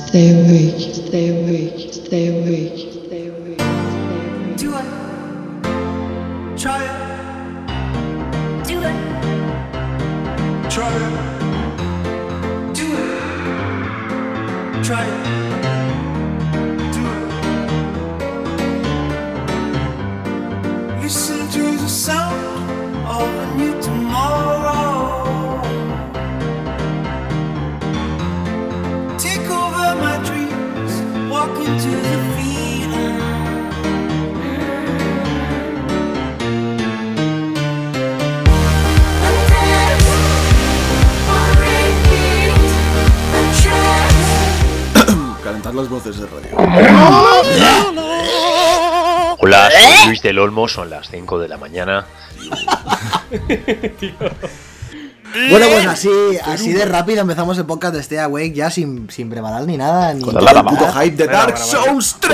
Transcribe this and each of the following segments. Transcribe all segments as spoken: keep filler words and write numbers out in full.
Stay awake, stay awake, stay awake, stay awake, stay awake. Do it. Try it. Do it. Try it. Do it. Try it. Do it. Listen to the sound of a new tomorrow. Take over my dreams, walk into the feeling. Calentar las voces de radio. Hola, soy Luis del Olmo, son las cinco de la mañana. Bueno, pues así, así de rápido empezamos el podcast de Stay Awake, ya sin, sin preparar ni nada, ni Con el puto hype de Dark Souls tres.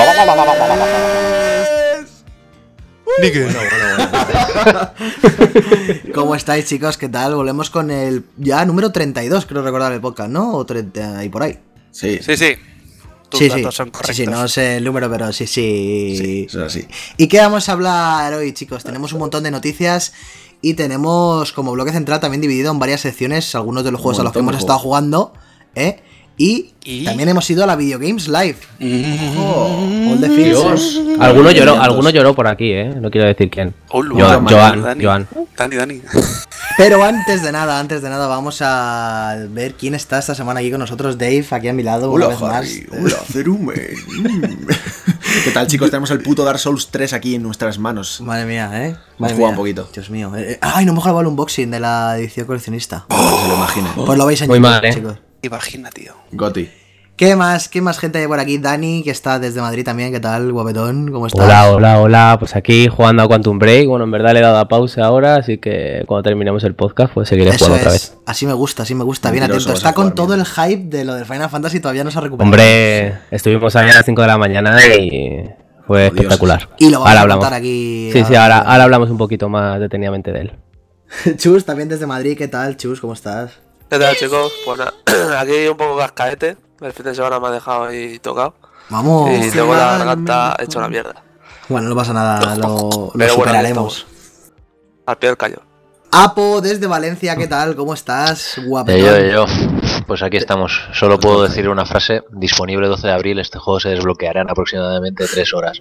Bueno, bueno, bueno. ¿Cómo estáis, chicos? ¿Qué tal? Volvemos con el ya número treinta y dos, creo recordar el podcast, ¿no? O treinta y por ahí. Sí, Sí, sí. Tus Sí, sí, datos son sí, correctos. sí, no sé el número, pero sí, sí. sí, eso es así. ¿Y qué vamos a hablar hoy, chicos? Tenemos un montón de noticias y tenemos como bloque central también dividido en varias secciones algunos de los Un juegos a los que montón hemos de estado juegos. jugando, ¿eh? Y, ¿Y? también hemos ido a la Video Games Live. Oh, All the Fields, Dios. ¿eh? Alguno lloró, Llantos. alguno lloró por aquí, ¿eh? No quiero decir quién. Hola, Joan, Dani, Joan, Dani, Joan. Dani, Dani. Pero antes de nada, antes de nada, vamos a ver quién está esta semana aquí con nosotros. Dave, aquí a mi lado, una Hola, vez Harry. más. Hola, Cerumen. Mm. ¿Qué tal, chicos? Tenemos el puto Dark Souls tres aquí en nuestras manos. Madre mía, ¿eh? Hemos Madre jugado mía. un poquito. Dios mío. Eh, eh, Ay, no hemos grabado el unboxing de la edición coleccionista. Que se lo imagine. Pues lo veis en Muy YouTube, mal, ¿eh? chicos. Imagina, tío. Goti. ¿Qué más? ¿Qué más gente hay por aquí? Dani, que está desde Madrid también. ¿Qué tal, guapetón? ¿Cómo estás? Hola, hola, hola. Pues aquí jugando a Quantum Break. Bueno, en verdad le he dado a pausa ahora, así que cuando terminemos el podcast, pues seguiré Eso jugando otra es. vez. Así me gusta, así me gusta. Bien Mentiroso, atento. vas a Está con jugar, todo mira. el hype de lo del Final Fantasy, todavía no se ha recuperado. Hombre, estuvimos ahí a las cinco de la mañana y fue Oh, Dios. espectacular. Y lo vamos ahora a hablamos. contar aquí. Sí, sí, ahora, ahora hablamos un poquito más detenidamente de él. Chus, también desde Madrid. ¿Qué tal, Chus? ¿Cómo estás? ¿Qué tal, chicos? Pues nada, aquí un poco cascaete. El fin de semana me ha dejado ahí tocado. Vamos. y tengo la Finalmente. garganta hecha una mierda. Bueno, no pasa nada, lo, lo Pero bueno, superaremos. aquí Al pie del cañón. Apo, desde Valencia, ¿qué tal? ¿Cómo estás? De Guapetón. yo, de yo. Pues aquí estamos. Solo puedo decir una frase. Disponible doce de abril. Este juego se desbloqueará en aproximadamente tres horas.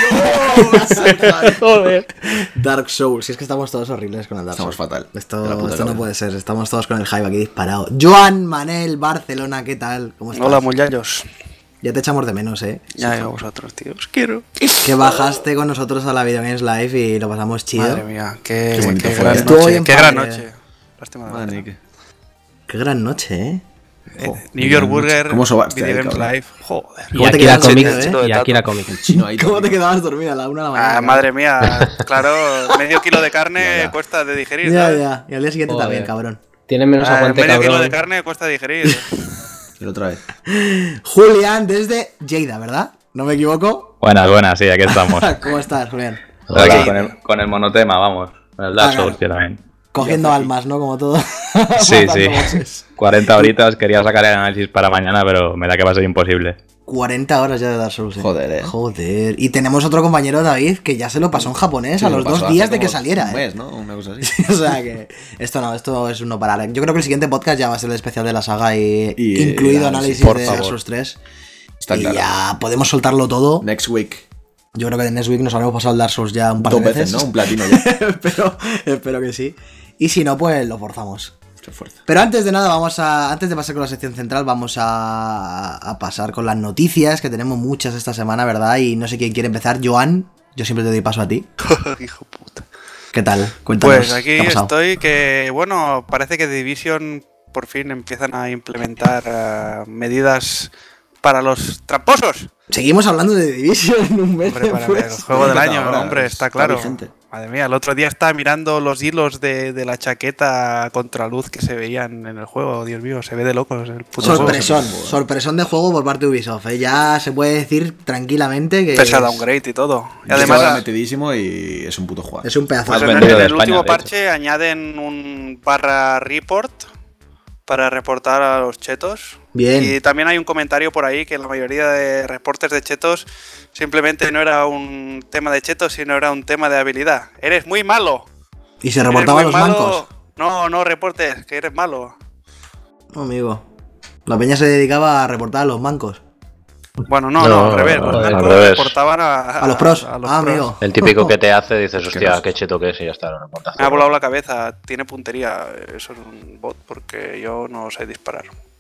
Joder. Dark Souls, si es que estamos todos horribles con el Dark Estamos Souls. fatal. Esto, De la puta esto no cabeza. puede ser, estamos todos con el hype aquí disparado. Joan Manel, Barcelona, ¿qué tal? ¿Cómo estás? Hola, muchachos. Ya te echamos de menos, ¿eh? Ya veo vosotros, tío. Os quiero. Que bajaste con nosotros a la Video Games Live y lo pasamos chido. Madre mía, qué, Qué bonito qué fue, gran ¿eh? Estuvo noche. bien Qué gran padre. noche. Lástima de la Madre verdad. mía. Qué gran noche, ¿eh? Eh, New York Burger, ¿Cómo sobaste Video ahí, Games cabrón? Live. Joder. Y ¿Cómo te aquí la quedas cómic. dormido, eh? Y aquí la cómic. El chino ahí. ¿Cómo te quedabas dormida a la una de la mañana? Ah, madre mía, claro, medio kilo de carne Ya, ya. cuesta de digerir. Ya, ¿sabes? ya. Y al día siguiente Joder. también, cabrón. Tienes menos Ah, aguante, medio kilo cabrón. de carne cuesta digerir. Y otra vez. Julián, desde Lleida, ¿verdad? ¿No me equivoco? Buenas, buenas, sí, aquí estamos. ¿Cómo estás, Julián? Aquí Hola. con, el, con el monotema, vamos. Con el Ah, Dark claro. Souls, yo también. Cogiendo almas, ¿no? Como todo. Sí, Matando sí. bosses. cuarenta horitas, quería sacar el análisis para mañana, pero me da que va a ser imposible. cuarenta horas ya de Dark Souls. ¿eh? Joder, eh. Joder. Y tenemos otro compañero, David, que ya se lo pasó en japonés a Sí, los lo pasó dos hace días de como que saliera, Un ¿eh? mes, ¿no? Una cosa así. O sea que esto no, esto es un no parar. Yo creo que el siguiente podcast ya va a ser el especial de la saga y, Y, eh, incluido análisis, análisis por de Dark favor. Souls tres. Está y claro. ya podemos soltarlo todo. Next week. Yo creo que de Next Week nos habremos pasado el Dark Souls ya un par Dos de veces. veces, ¿no? Un platino ya. espero, espero que sí. Y si no, pues lo forzamos. Mucha fuerza. Pero antes de nada, vamos a. Antes de pasar con la sección central, vamos a, a pasar con las noticias, que tenemos muchas esta semana, ¿verdad? Y no sé quién quiere empezar. Joan, yo siempre te doy paso a ti. Hijo puta. ¿Qué tal? Cuéntanos. Pues aquí ¿qué ha pasado? estoy que, bueno, parece que Division por fin empiezan a implementar eh, medidas para los tramposos. Seguimos hablando de Division en un mes. Hombre, para después. el juego del año, Ahora, hombre, está está claro. vigente. Madre mía, el otro día estaba mirando los hilos de, de la chaqueta contraluz que se veían en el juego. Dios mío, se ve de locos el puto juego. Sorpresón, sorpresón de juego por parte de Ubisoft. ¿eh? Ya se puede decir tranquilamente que. Pese a es- downgrade y todo. Y Yo además, estaba a- metidísimo y es un puto juego. Es un pedazo pues Más en, de el- vendido en de el España, último de hecho. parche añaden un barra report para reportar a los chetos. Bien. Y también hay un comentario por ahí que la mayoría de reportes de chetos simplemente no era un tema de chetos, sino era un tema de habilidad. ¡Eres muy malo! Y se reportaban los malo. mancos. No, no reportes, que eres malo. No, amigo. La peña se dedicaba a reportar a los mancos. Bueno, no, no, No, al revés. Los al mancos revés. reportaban a, A los pros. a los Ah, pros. amigo. El típico que te hace, dices, hostia, nos- qué cheto que es y ya está, lo reportas. Me ha volado la cabeza, tiene puntería. Eso es un bot porque yo no sé disparar.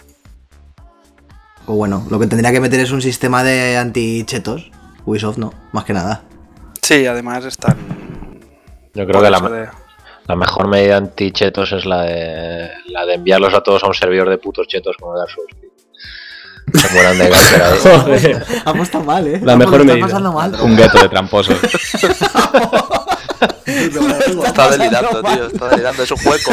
O bueno, lo que tendría que meter es un sistema de anti-chetos. Ubisoft no, más que nada. Sí, además están. Yo creo por que la, eso de- la mejor medida anti-chetos es la de, la de enviarlos a todos a un servidor de putos chetos como Dark Souls. tío. Se mueran de cáncer ahí. Joder. Ha puesto mal, eh. La mejor Lo estás medida. pasando mal. Un gueto de tramposos. Está delirando, tío, está delirando, es un hueco.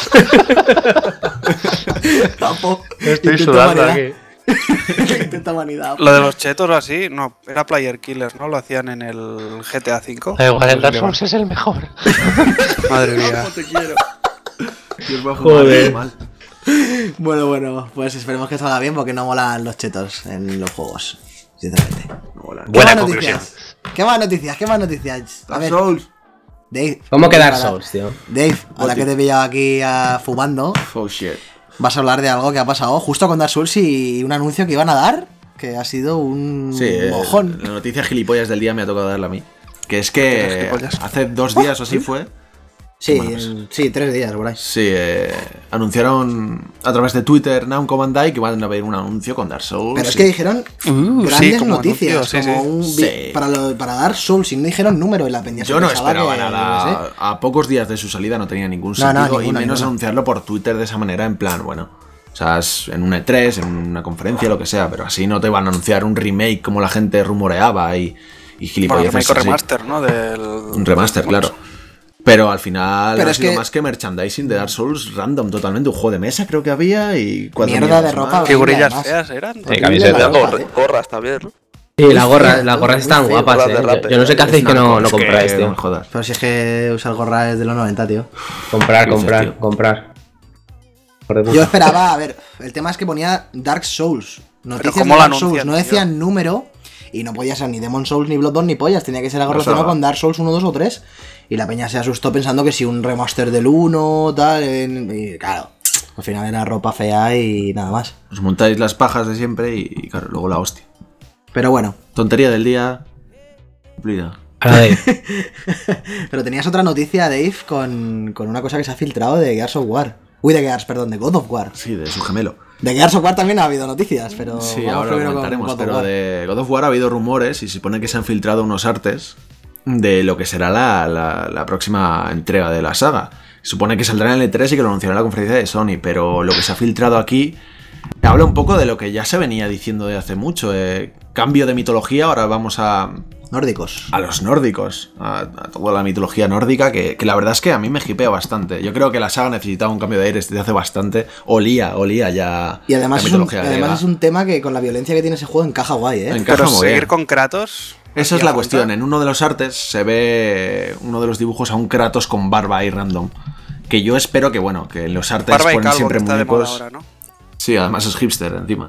Tapo. Estoy Intenta sudando vanidad. aquí. Intenta vanidad. Lo de los chetos o así, no, era Player Killers, ¿no? Lo hacían en el G T A cinco. Da igual, el Dark Souls es el mejor. Madre mía. te quiero. Dios, va a fumar, Joder. mal. Bueno, bueno, pues esperemos que salga bien porque no molan los chetos en los juegos. Sinceramente. No mola. ¿Qué Buena más conclusión. noticias? ¿Qué más noticias? ¿Qué más noticias? A Dark ver, Souls. Dave. ¿Cómo que Dark para- Souls, tío? Dave, ahora Goti. que te he pillado aquí ah, fumando, Oh shit. vas a hablar de algo que ha pasado justo con Dark Souls y un anuncio que iban a dar, que ha sido un Sí, eh, mojón. la noticia gilipollas del día me ha tocado darla a mí. Que es que Gilipollas. hace dos días o así fue. Sí, bueno, pues- en- sí, tres días por ahí. Sí, eh, anunciaron a través de Twitter Namco Bandai que van a ver un anuncio con Dark Souls. Pero es y- que dijeron Uh, grandes sí, como noticias, anuncio, sí, como sí. un vi- Sí. para, lo- para Dark Souls, y no dijeron número en la peña. se Yo no pensaba esperaba que- yo qué nada. sé. A pocos días de su salida no tenía ningún No, no, sentido. y ninguna, menos ninguna. anunciarlo por Twitter de esa manera, en plan, bueno. O sea, es en un E tres, en una conferencia, lo que sea. Pero así no te van a anunciar un remake como la gente rumoreaba y, y Bueno, gilipolleces remake o así. remaster, ¿no? Del... Un remaster, claro. Pero al final Pero ha es sido que- más que merchandising de Dark Souls random totalmente. Un juego de mesa creo que había y cuatro Mierda de mierdas ropa. más. Figurillas además. feas eran. Sí, Horrible camiseta. la ropa, Gorra- eh. gorras también, ¿no? Sí, las gorras, feo, las gorras muy están feo. guapas, Gorras de eh. rape. Yo, yo no sé qué hacéis que no, no Es que compráis, no tío. me jodas. Pero si es que usar gorra es de los noventa, tío. Comprar, ¿Qué dices, comprar, tío? comprar. Por de puta. Yo esperaba, a ver, el tema es que ponía Dark Souls. Noticias ¿cómo de lo Dark Souls, anuncian, no tío? decían número y no podía ser ni Demon Souls ni Bloodborne ni pollas, tenía que ser algo La relacionado saga. con Dark Souls uno, dos o tres. Y la peña se asustó pensando que si un remaster del uno, tal, en- y claro, al final era ropa fea y nada más. Os montáis las pajas de siempre y, y claro, luego la hostia. Pero bueno, Tontería del día. Cumplida. Ahora, Dave, pero tenías otra noticia, Dave, con, con una cosa que se ha filtrado de Gears of War. Uy, de Gears, perdón, de God of War. Sí, de su gemelo. De Gears of War también ha habido noticias, pero Sí, vamos ahora lo primero con comentaremos. God of Pero War. de God of War ha habido rumores y se supone que se han filtrado unos artes de lo que será la, la- la próxima entrega de la saga. Se supone que saldrá en el E tres y que lo anunciará en la conferencia de Sony, pero lo que se ha filtrado aquí habla un poco de lo que ya se venía diciendo de hace mucho. eh, cambio de mitología, ahora vamos a, Nórdicos. a los nórdicos, a, a toda la mitología nórdica, que, que la verdad es que a mí me hipea bastante. Yo creo que la saga necesitaba un cambio de aires desde hace bastante. Olía, olía ya Y además, la es un, mitología además griega. es un tema que con la violencia que tiene ese juego encaja guay, ¿eh? Encaja Pero muy seguir bien. con Kratos. Esa es hacía la falta. cuestión. En uno de los artes se ve uno de los dibujos a un Kratos con barba ahí random. Que yo espero que, bueno, que en los artes Barba y ponen calvo, siempre que está de moda muñecos. ahora, ¿no? Sí, además es hipster encima.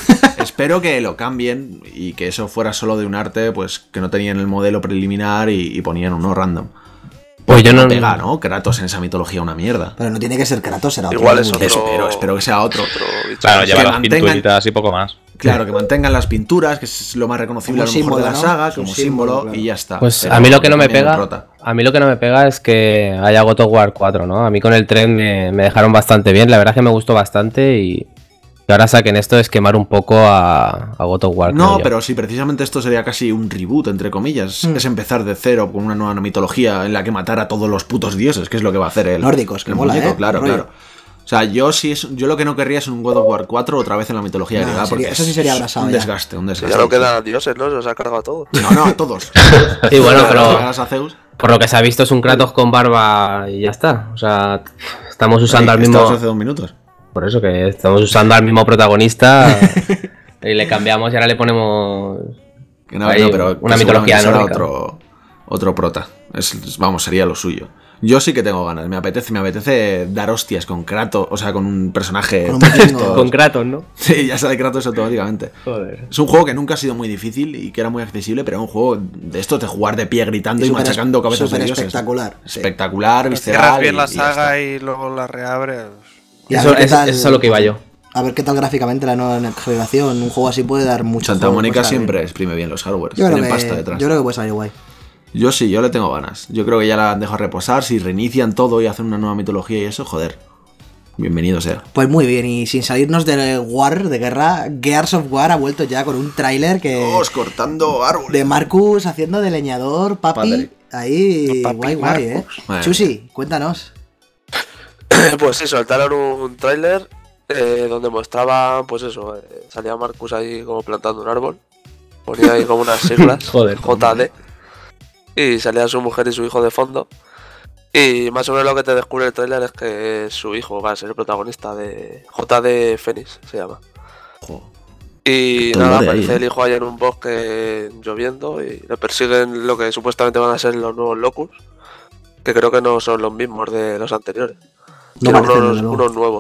Espero que lo cambien y que eso fuera solo de un arte, pues que no tenían el modelo preliminar y, y ponían uno random. Pues yo No no. pega, ¿no? Kratos en esa mitología una mierda. Pero no tiene que ser Kratos, será otro. Igual es muñeco. otro. Espero, espero que sea otro. otro bicho. Claro, Que lleva las mantengan- pinturitas y poco más. Claro, que mantengan las pinturas, que es lo más reconocible Como a lo mejor de la símbolo, ¿no? saga, Es un como símbolo, símbolo, claro. y ya está. Pues Pero a mí lo que no me cambien el pega, prota. a mí lo que no me pega es que haya God of War cuatro, ¿no? A mí con el tren me, me dejaron bastante bien, la verdad es que me gustó bastante y que ahora saquen esto es quemar un poco a, a God of War. creo No, yo. pero sí, precisamente esto sería casi un reboot, entre comillas. Mm. Es empezar de cero con una nueva mitología en la que matar a todos los putos dioses, que es lo que va a hacer el Nórdicos, que el mola, muñeco, ¿eh? claro, Rollo. claro. O sea, yo sí es, yo lo que no querría es un God of War cuatro otra vez en la mitología No, griega, sería- porque eso sí es sería abrazado un ya. desgaste, un Que desgaste. ya no quedan dioses, ¿no? Se los ha cargado a todos. No, no, a todos. Sí, bueno, pero Regalas a Zeus. por lo que se ha visto es un Kratos con barba y ya está. O sea, estamos usando al Esto mismo... hace dos minutos. Por eso que estamos usando al mismo protagonista y le cambiamos y ahora le ponemos... Que no, Ahí, no, pero una que mitología seguramente será nórdica. otro, otro prota. Es, es- vamos, sería lo suyo. Yo sí que tengo ganas, me apetece, me apetece dar hostias con Kratos, o sea, con un personaje... Con un de vikingo. estos. Con Kratos, ¿no? Sí, ya sale Kratos automáticamente. Joder. Es un juego que nunca ha sido muy difícil y que era muy accesible, pero es un juego de estos de jugar de pie gritando y, Y súper machacando cabezas de súper dioses. espectacular, sí. Espectacular, Pero visceral. cierras bien y- la y ya saga está. y, luego la reabres. Y a Eso, ver qué es, tal- eso es a lo que iba yo. A ver qué tal gráficamente la nueva generación. Un juego así puede dar mucho. Santa juego, Mónica pues, a ver. siempre exprime bien los hardware, Yo creo, tienen que, pasta detrás. yo creo que puede salir guay. Yo sí, yo le tengo ganas. Yo creo que ya la han dejado reposar. Si reinician todo y hacen una nueva mitología y eso, joder. Bienvenido sea. Pues muy bien, y sin salirnos de War, de guerra, Gears of War ha vuelto ya con un tráiler que... Dios, cortando árboles. De Marcus haciendo de leñador, papi. Padre. Ahí, Papi guay, guay, eh. Marcus. Madre Chusi, cuéntanos. Pues sí, soltaron un tráiler eh, donde mostraban, pues eso, eh, salía Marcus ahí como plantando un árbol. Ponía ahí como unas siglas, Joder. J D. Y salía su mujer y su hijo de fondo. Y más o menos lo que te descubre el tráiler es que su hijo va a ser el protagonista de J D Phoenix, se llama. Jo. Y Todo nada, de ahí, aparece ¿eh? el hijo ahí en un bosque lloviendo y le persiguen lo que supuestamente van a ser los nuevos Locus, que creo que no son los mismos de los anteriores. No Tienen parecen, unos, desde luego. unos nuevos.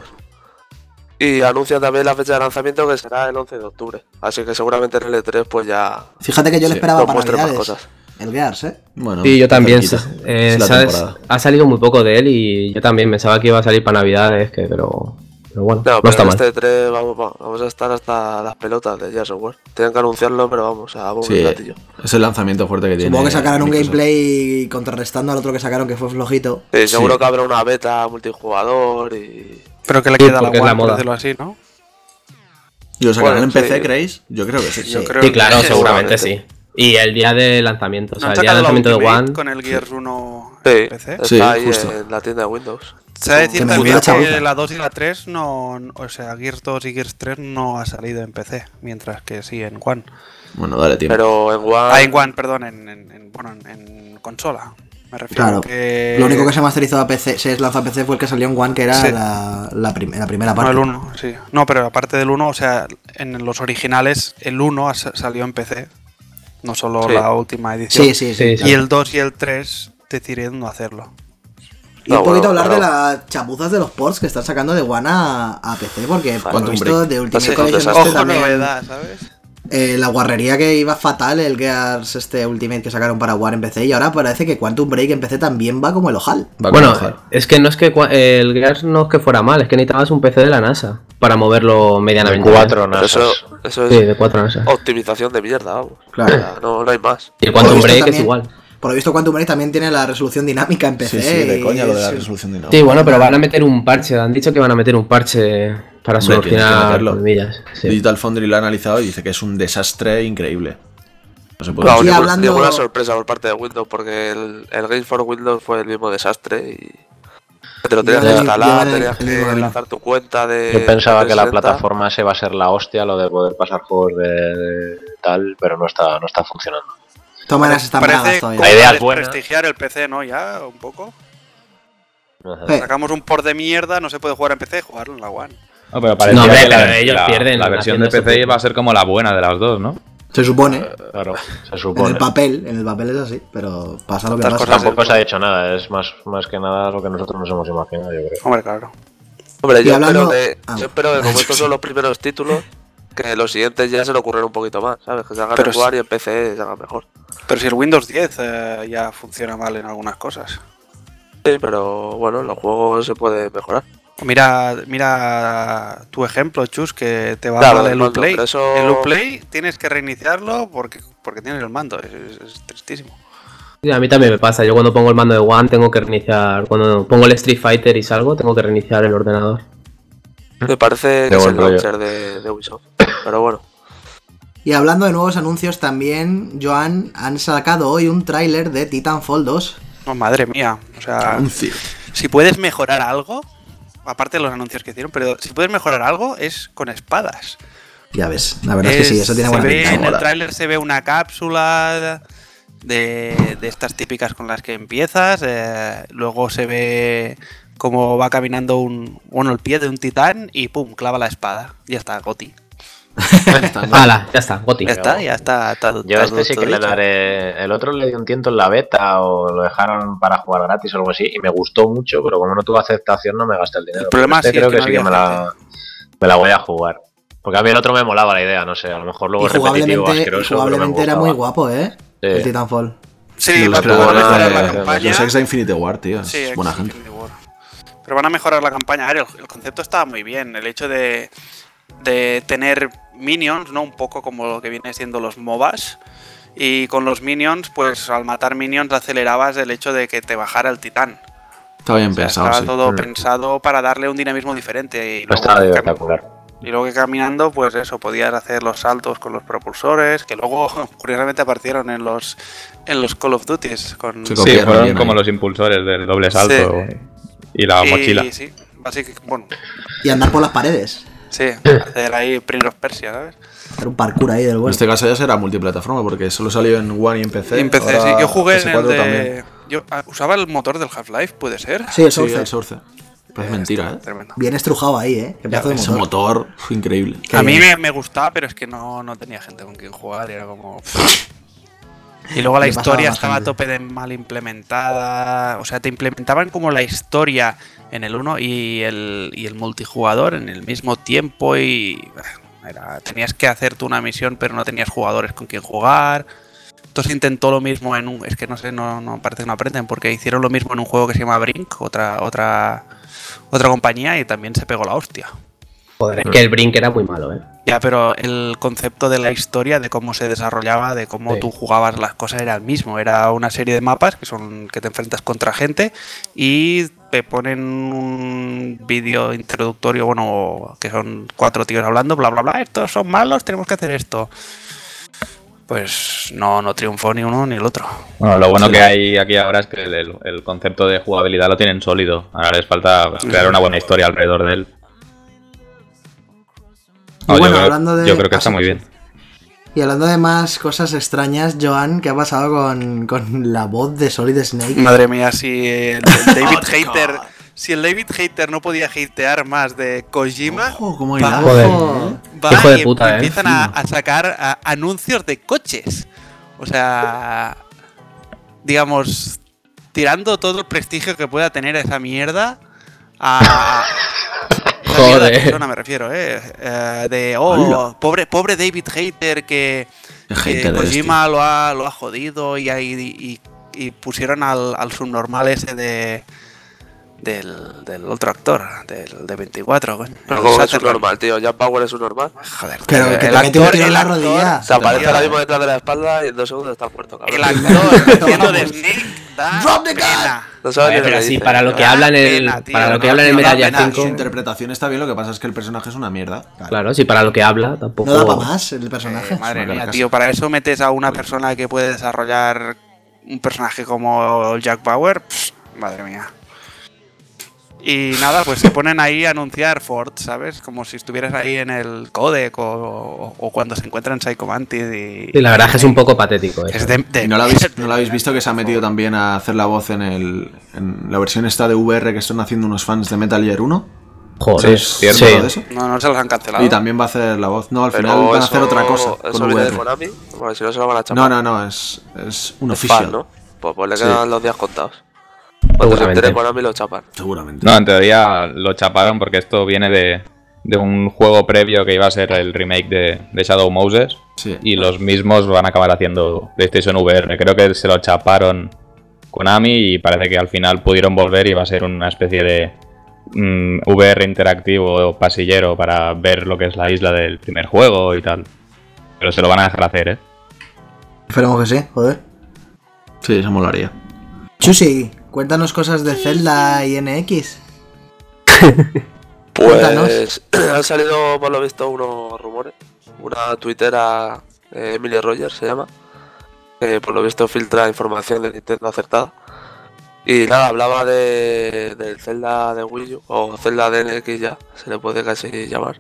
Y anuncian también la fecha de lanzamiento, que será el once de octubre. Así que seguramente en el E tres pues ya Fíjate que yo le Sí, esperaba nos para muestren más Navidades. cosas. El Gears, eh. Bueno, Sí, yo también. cerquita. eh, Es la ¿sabes? temporada. Ha salido muy poco de él y yo también pensaba que iba a salir para Navidades, que, pero, pero bueno, No, no, pero está en mal. este E tres vamos, vamos, vamos a estar hasta las pelotas de Gears of War. Tienen que anunciarlo, pero vamos, a bombo y Sí, platillo. es el lanzamiento fuerte que tiene. Supongo que sacarán un Microsoft. gameplay contrarrestando al otro que sacaron que fue flojito. Sí, seguro Sí. que habrá una beta multijugador y... Pero que le Sí, queda a la porque es One, la por moda. decirlo así, ¿no? ¿Y lo sacarán Bueno, en P C, sí. creéis? Yo creo que sí. Yo sí. creo Sí, que- claro, Sí, seguramente seguramente. sí. Y el día de lanzamiento, o sea, ¿No han el día de sacado la lanzamiento de Ultimate One. con el Gears uno Sí, en P C? está Sí, ahí justo. en la tienda de Windows. Se ha de decir Que me también envía chabuza. que la dos y la tres no, o sea, Gears dos y Gears tres no ha salido en P C, mientras que sí en One. Bueno, dale tiempo. Pero en One... Ah, en One, perdón, en, en, en- bueno, en, en consola. Me refiero Claro. que... Lo único que se masterizó a P C, se lanzó a P C fue el que salió en One, que era Sí. la, la, prim- la primera No, parte. el uno, sí. No, pero aparte del uno, o sea, en los originales, el uno ha sa- salió en P C, no solo Sí. la última edición. Sí, sí, sí. Sí, Y el dos y el tres decidieron no hacerlo. Y un No, poquito bueno, hablar de pero- las chapuzas de los ports que están sacando de One a, a P C, porque por lo Quantum visto Break. de Ultimate Sí, Collection desastre. este Ojo, también, novedad, ¿sabes? eh, la guarrería que iba fatal, el Gears este Ultimate que sacaron para One en P C, y ahora parece que Quantum Break en P C también va como el ojal. Va Bueno, con hoja. es que no es que cua- el Gears no es que fuera mal, es que necesitabas un P C de la NASA para moverlo medianamente. Cuatro Pero eso, nasas. eso es Sí, de cuatro NASA. optimización de mierda, vamos. Claro. O sea, no, no hay más. Y el Por lo Quantum visto Break es también- igual. Por lo visto Quantum Break también tiene la resolución dinámica en P C. Sí, sí, de y coña lo de la es- resolución dinámica. Sí, bueno, pero van a meter un parche, han dicho que van a meter un parche para Hombre, tienes que solucionar meterlo. problemillas. Sí. Digital Foundry lo ha analizado y dice que es un desastre increíble. No se puede Claro, Sí, decir. ninguna, hablando- ninguna sorpresa por parte de Windows, porque el, el Games for Windows fue el mismo desastre y te lo tenías Ya, que ya, instalar, ya, tenías el mismo que camino. enlazar tu cuenta de... Yo pensaba que la trescientos sesenta. plataforma se va a ser la hostia, lo de poder pasar juegos de, de tal, pero no está, no está funcionando. De todas maneras están Parece bragas como todavía. La idea es para buena. desprestigiar el P C, ¿no? Ya, un poco. Ajá. Eh, Sacamos un port de mierda, no se puede jugar en P C, jugarlo en la One. No, pero parecía hombre, que la, pero ellos la- pierden la versión de haciendo P C eso. va a ser como la buena de las dos, ¿no? Se supone. Claro, se En supone. el papel, en el papel es así, pero pasa lo que Tantas pasa. cosas Tampoco se ha dicho nada, es más, más que nada lo que nosotros nos hemos imaginado, yo creo. Hombre, claro. Hombre, Y yo, hablando- espero que, Ah. yo espero que como estos son los primeros títulos, que los siguientes ya se le ocurran un poquito más, ¿sabes? Que se hagan Pero en One y en P C se hagan mejor. Pero si el Windows diez eh, ya funciona mal en algunas cosas. Sí, pero bueno, los juegos se pueden mejorar. Mira, mira tu ejemplo, Chus, que te va Claro, mal el el mando, Uplay. pero eso- El Uplay tienes que reiniciarlo porque, porque tienes el mando. Es, es- es tristísimo. Sí, a mí también me pasa, yo cuando pongo el mando de One tengo que reiniciar, cuando pongo el Street Fighter y salgo tengo que reiniciar el ordenador. Me parece Qué que es buen el rollo. launcher de, de Ubisoft. Pero bueno. Y hablando de nuevos anuncios también, Joan, han sacado hoy un tráiler de Titanfall dos. No, madre mía. O sea, Anuncio. si puedes mejorar algo, aparte de los anuncios que hicieron, pero si puedes mejorar algo es con espadas. Ya ves, la verdad es, que sí, eso tiene se buena ve, pinta. En el mola. tráiler se ve una cápsula de, de estas típicas con las que empiezas. eh, luego se ve cómo va caminando un, bueno, el pie de un titán y pum, clava la espada. Ya está, Goti. Hala, ya está, Goti. Ya está, ya está. está Yo está a este sí todo que le dicho. daré. El otro le di un tiento en la beta o lo dejaron para jugar gratis o algo así y me gustó mucho, pero como no tuvo aceptación no me gasté el dinero. El problema Este sí es creo que que, no sí que había me la, me la voy a jugar. Porque a mí el otro me molaba la idea, no sé, a lo mejor luego Y es repetitivo, jugablemente, y asqueroso, pero me jugablemente era gustaba. muy guapo, ¿eh? Sí. El Titanfall. Sí, De los pero van a creadores mejorar de- la de campaña. los ex de Infinity War, tío. Sí, Es ex buena gente. Infinity War. Pero van a mejorar la campaña. A ver, el, el concepto estaba muy bien. El hecho de, de tener minions, ¿no? Un poco como lo que viene siendo los MOBAs. Y con los minions, pues al matar minions acelerabas el hecho de que te bajara el titán. Está bien O sea, pensado, estaba sí. todo Mm. pensado para darle un dinamismo diferente. Y No luego, estaba que- espectacular. y luego que caminando, pues eso, podías hacer los saltos con los propulsores, que luego curiosamente aparecieron en los en los Call of Duty con Sí, Sí, copiaron fueron bien como ahí. los impulsores del doble salto y la y, mochila. Sí, básicamente, bueno, Y andar por las paredes. sí, hacer ahí Prince of Persia, ¿sabes? Hacer un parkour ahí del En bueno. este caso ya será multiplataforma porque solo salió en One y en P C. Y empecé, ahora sí. Yo jugué en P S el cuatro de... también. Yo ah, usaba el motor del Half-Life, ¿puede ser? Sí, el Sí, Source. el Source. Parece mentira, ¿eh? Tremendo. Bien estrujado ahí, ¿eh? Qué pedazo de Ese motor. motor fue increíble. Qué A mí bien. me, me gustaba, pero es que no, no tenía gente con quien jugar y era como... Y luego la Le pasaba historia más estaba a gente. tope de mal implementada. O sea, te implementaban como la historia en el uno y el, y el multijugador en el mismo tiempo y... Era, tenías que hacer tú una misión, pero no tenías jugadores con quien jugar. Entonces intentó lo mismo en un... Es que no sé, no, no parece que no aprenden, porque hicieron lo mismo en un juego que se llama Brink, otra, otra, otra compañía, y también se pegó la hostia. Joder, es que el Brink era muy malo, ¿eh? Ya, pero el concepto de la historia, de cómo se desarrollaba, de cómo Sí. tú jugabas las cosas era el mismo. Era una serie de mapas que son que te enfrentas contra gente y te ponen un vídeo introductorio, bueno, que son cuatro tíos hablando, bla, bla, bla, estos son malos, tenemos que hacer esto. Pues no, no triunfó ni uno ni el otro. Bueno, lo bueno que hay aquí ahora es que el, el- el concepto de jugabilidad lo tienen sólido. Ahora les falta crear una buena historia alrededor de él. Y No, bueno, yo, creo, hablando de- yo creo que ah, está sí, muy sí. bien. Y hablando de más cosas extrañas, Joan, ¿qué ha pasado con, con la voz de Solid Snake? Madre mía, si el, el David Hater, si el David Hater no podía hatear más de Kojima, Ojo, cómo va- hilaba. Joder. va Hijo de y puta, ¿eh? empiezan a, a sacar a- anuncios de coches. O sea, digamos, tirando todo el prestigio que pueda tener esa mierda a... esa Joder. mierda de persona me refiero, ¿eh? Eh, de, oh, pobre, pobre David Hater que, Qué que hater eres, Kojima lo ha, lo ha jodido y, ahí- y, y pusieron al, al subnormal ese de... Del, del otro actor, del de veinticuatro, coño. Pero El como es un Sutherland. normal, tío. Jack Bauer es un normal. Joder, Pero el que te metió un tiro en la actor- rodilla. Se aparece tío, ahora mismo detrás de la espalda y en dos segundos está muerto, cabrón. El actor haciendo de Snake da Drop the gun. pena. No sabes ni lo Pero que sí, dice. para lo que Da hablan en el, pena, tío, para lo que no, hablan en no da Metal Gear pena. Su cinco. interpretación está bien, lo que pasa es que el personaje es una mierda. Claro, sí, para lo que habla tampoco. No da para más el personaje. Eh, madre Es una mía, carcasa. tío, para eso metes a una persona que puede desarrollar un personaje como Jack Bauer. Pff, madre mía. Y nada, pues se ponen ahí a anunciar Ford, ¿sabes? Como si estuvieras ahí en el codec o, o cuando se encuentran Psycho Mantis y... Sí, la verdad es que es un poco patético. ¿eh? Es de, de- ¿Y no lo, habéis, no lo habéis visto que se ha metido también a hacer la voz en, el, en la versión esta de V R que están haciendo unos fans de Metal Gear uno? Joder, ¿Sabes cierto, sí. algo de eso? No, no se los han cancelado. Y también va a hacer la voz. No, al Pero final van a eso- hacer otra cosa Eso con viene V de R. Konami. Porque si no se lo van a chapar. No, no, no, es, es un Es official. fan, ¿no? Pues, pues le Sí. quedan los días contados. Cuando se Seguramente. entere Konami lo chapan. Seguramente. No, en teoría lo chaparon porque esto viene de, de un juego previo que iba a ser el remake de, de Shadow Moses. Sí. Y los mismos van a acabar haciendo PlayStation V R. Creo que se lo chaparon Konami y parece que al final pudieron volver y va a ser una especie de mm, V R interactivo o pasillero para ver lo que es la isla del primer juego y tal. Pero se lo van a dejar hacer, ¿eh? Esperemos que sí, joder. Sí, eso molaría. Chusi, cuéntanos cosas de Zelda y N X. Cuéntanos. Pues han salido por lo visto unos rumores. Una tuitera, eh, Emily Rogers se llama, que por lo visto filtra información de Nintendo acertada. Y nada, hablaba de del Zelda de Wii U, o Zelda de N X ya, se le puede casi llamar.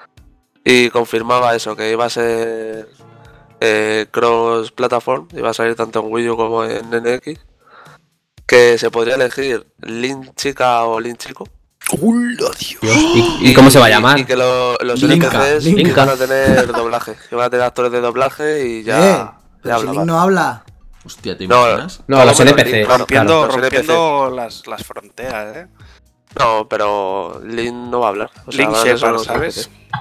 Y confirmaba eso, que iba a ser eh, cross platform, iba a salir tanto en Wii U como en N X. Que se podría elegir Link chica o Link chico. ¡Hola, Dios! ¿Y, y cómo se va a llamar? Y que lo- los Linka, N P Cs Linka. van a tener doblaje. Que van a tener actores de doblaje y ya. Eh, ya pero si hablaban. Link no habla. Hostia, ¿te No, imaginas? No, Claro, los bueno, N P Cs. Link, claro. Rompiendo, los N P C. rompiendo las, las fronteras, ¿eh? No, pero Link no va a hablar. O sea, Link van a ser Shepard, solo ¿sabes? N P C.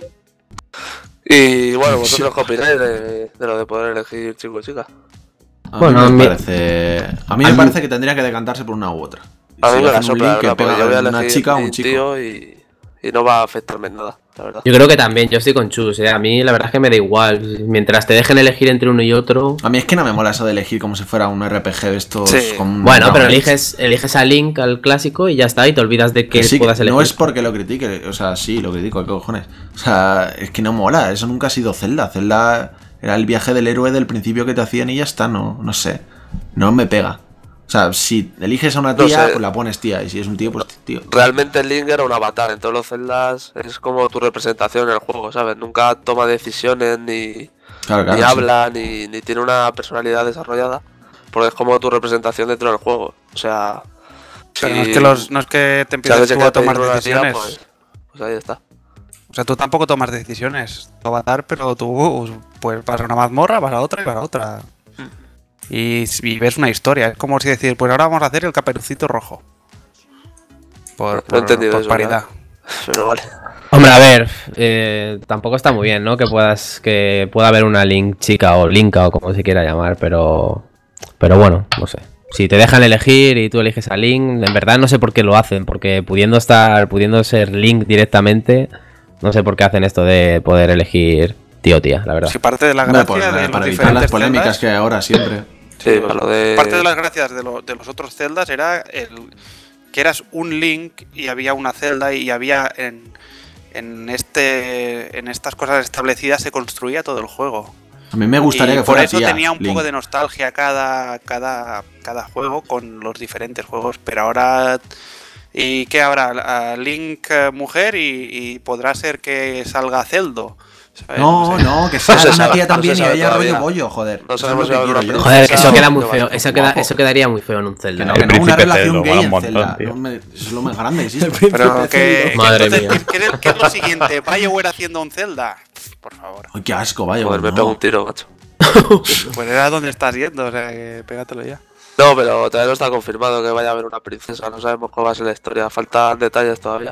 Y bueno, vosotros qué opináis de, de lo de poder elegir chico o chica. A Bueno, mí a me mí- parece. A mí me a mí- parece que tendría que decantarse por una u otra. A Si mí me la hacen un sopla, la link que verdad, porque pega yo voy a una elegir chica o un Link, chico. tío, y, y no va a afectarme en nada, la verdad. Yo creo que también, yo estoy con Chus, ¿eh? A mí la verdad es que me da igual. Mientras te dejen elegir entre uno y otro. A mí es que no me mola eso de elegir como si fuera un R P G de estos. Sí. con Bueno, pero dragones. eliges, eliges a Link, al clásico, y ya está, y te olvidas de que Que sí, que puedas elegir. no es porque lo critique, o sea, sí, lo critico, ¿qué cojones? O sea, es que no mola, eso nunca ha sido Zelda. Zelda era el viaje del héroe del principio que te hacían y ya está, no, no sé. No me pega. O sea, si eliges a una No tía, sé. pues la pones tía, y si es un tío, pues tío. Realmente Link era un avatar, en todos los Zeldas es como tu representación en el juego, ¿sabes? Nunca toma decisiones, ni, Claro, claro. ni sí. habla, ni, ni tiene una personalidad desarrollada, porque es como tu representación dentro del juego. O sea, Pero no, si- es que los, no es que te si empieces alguien se tú quiere a tomar pedir una tía, decisiones. pues, pues ahí está. O sea, tú tampoco tomas decisiones. Tu avatar, pero tú pues vas a una mazmorra, vas a otra y vas a otra. Y, y ves una historia. Es como si decir, pues ahora vamos a hacer el Caperucito Rojo. Por, No he por- entendido por eso, paridad. Pero vale. Hombre, a ver, eh, tampoco está muy bien, ¿no? Que puedas, que pueda haber una Link chica o Linka o como se quiera llamar, pero, pero bueno, no sé. Si te dejan elegir y tú eliges a Link, en verdad no sé por qué lo hacen, porque pudiendo estar, pudiendo ser Link directamente, no sé por qué hacen esto de poder elegir tío o tía, la verdad. Si parte de la Hombre, gracia pues, de eh, los para evitar las diferentes polémicas celdas, que hay ahora siempre. Sí, para lo de... parte de las gracias de, lo- de los otros celdas era el que eras un Link y había una celda y había en, en este en estas cosas establecidas se construía todo el juego. A mí me gustaría y que por fuera eso tía, tenía un Link. poco de nostalgia cada, cada, cada juego con los diferentes juegos, pero ahora... ¿Y qué habrá? A Link eh, mujer y, y podrá ser que salga Zeldo. ¿sabes? No, sé. no, que sea No se una sabe, tía no también se y sabe haya todavía. rollo bollo, joder. No Eso sabemos es lo si que va a quiero haber yo. una Joder, princesa eso queda o muy no. feo, eso, queda, Guapo. eso quedaría muy feo en un Zelda. Que no, ¿eh? que El no, una príncipe relación Zelda, gay mola en un montón, Zelda. tío. No me- eso es lo más grande que existe. Pero que, que Madre entonces, mía. ¿qué, qué, qué es lo siguiente? ¿BioWare haciendo un Zelda? Por favor. Ay, qué asco, vaya. Joder, me no. pego un tiro, macho. Pues era donde estás yendo, o sea, que pégatelo ya. No, pero todavía no está confirmado que vaya a haber una princesa. No sabemos cómo va a ser la historia. Faltan detalles todavía.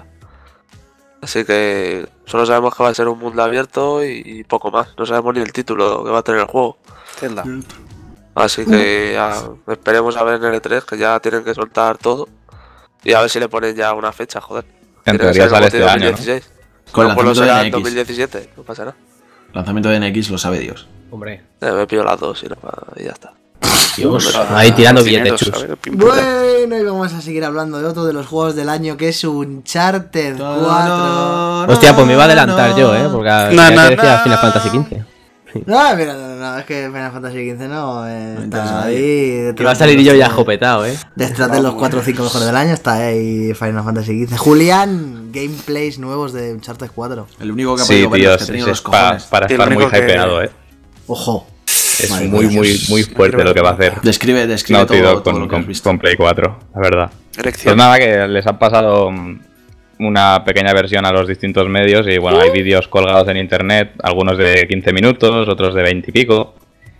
Así que solo sabemos que va a ser un mundo abierto y, y poco más. No sabemos ni el título que va a tener el juego. Zelda. Así que ya esperemos a ver en el E tres, que ya tienen que soltar todo. Y a ver si le ponen ya una fecha, joder. En Tiene que teoría ser sale como este tiene año, ¿no? dos mil dieciséis. Con No, pues lo lanzamiento de será N en X. dos mil diecisiete, no pasará. Lanzamiento de N X lo sabe Dios. Hombre, Eh, me pido las dos y, no, y ya está. Dios, ahí tirando Dinero, billetes, chus. ¿sabes? Pim, pum. Bueno, y vamos a seguir hablando de otro de los juegos del año que es Uncharted cuatro. Hostia, pues me iba a adelantar yo, ¿eh? Porque Na, creía na, que decía na. Final Fantasy quince. No, mira, no, no, no, es que Final Fantasy quince no, eh, No interesa está a ahí. nadie. Que va a salir yo ya jopetado, ¿eh? Detrás de los cuatro o cinco mejores del año está ahí Final Fantasy quince. Julián, gameplays nuevos de Uncharted cuatro. El único que ha Sí, podido ver tío, es que es, ha tenido es los pa- cojones. para Y el estar muy único que- hypeado, eh. Ojo. Es Madre muy, mía, muy, Dios. muy fuerte lo que va a hacer Describe, describe Naughty todo, Dog todo con, lo que has con- visto. con Play cuatro, la verdad. Elección. Pues nada, que les han pasado mm, una pequeña versión a los distintos medios y bueno, hay vídeos colgados en internet, algunos de quince minutos, otros de veinte y pico.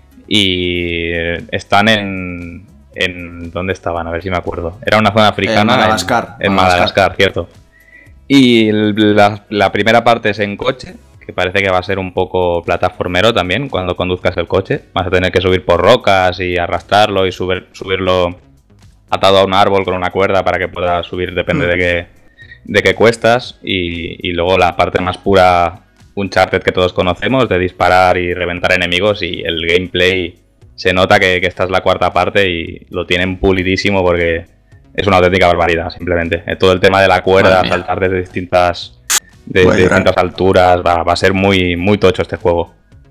Y eh, están en... en ¿dónde estaban? A ver si me acuerdo. Era una zona africana. En Madagascar. En, en Madagascar. Madagascar, cierto. Y el- la, la primera parte es en coche, que parece que va a ser un poco plataformero también cuando conduzcas el coche. Vas a tener que subir por rocas y arrastrarlo y subir, subirlo atado a un árbol con una cuerda para que pueda subir, depende de qué, de qué cuestas. Y, y luego la parte más pura Uncharted que todos conocemos, de disparar y reventar enemigos, y el gameplay se nota que, que esta es la cuarta parte y lo tienen pulidísimo porque es una auténtica barbaridad, simplemente. Eh, Todo el tema de la cuerda, Madre mía. saltar desde distintas, de, Voy a de llorar. distintas alturas, va, va a ser muy, muy tocho este juego.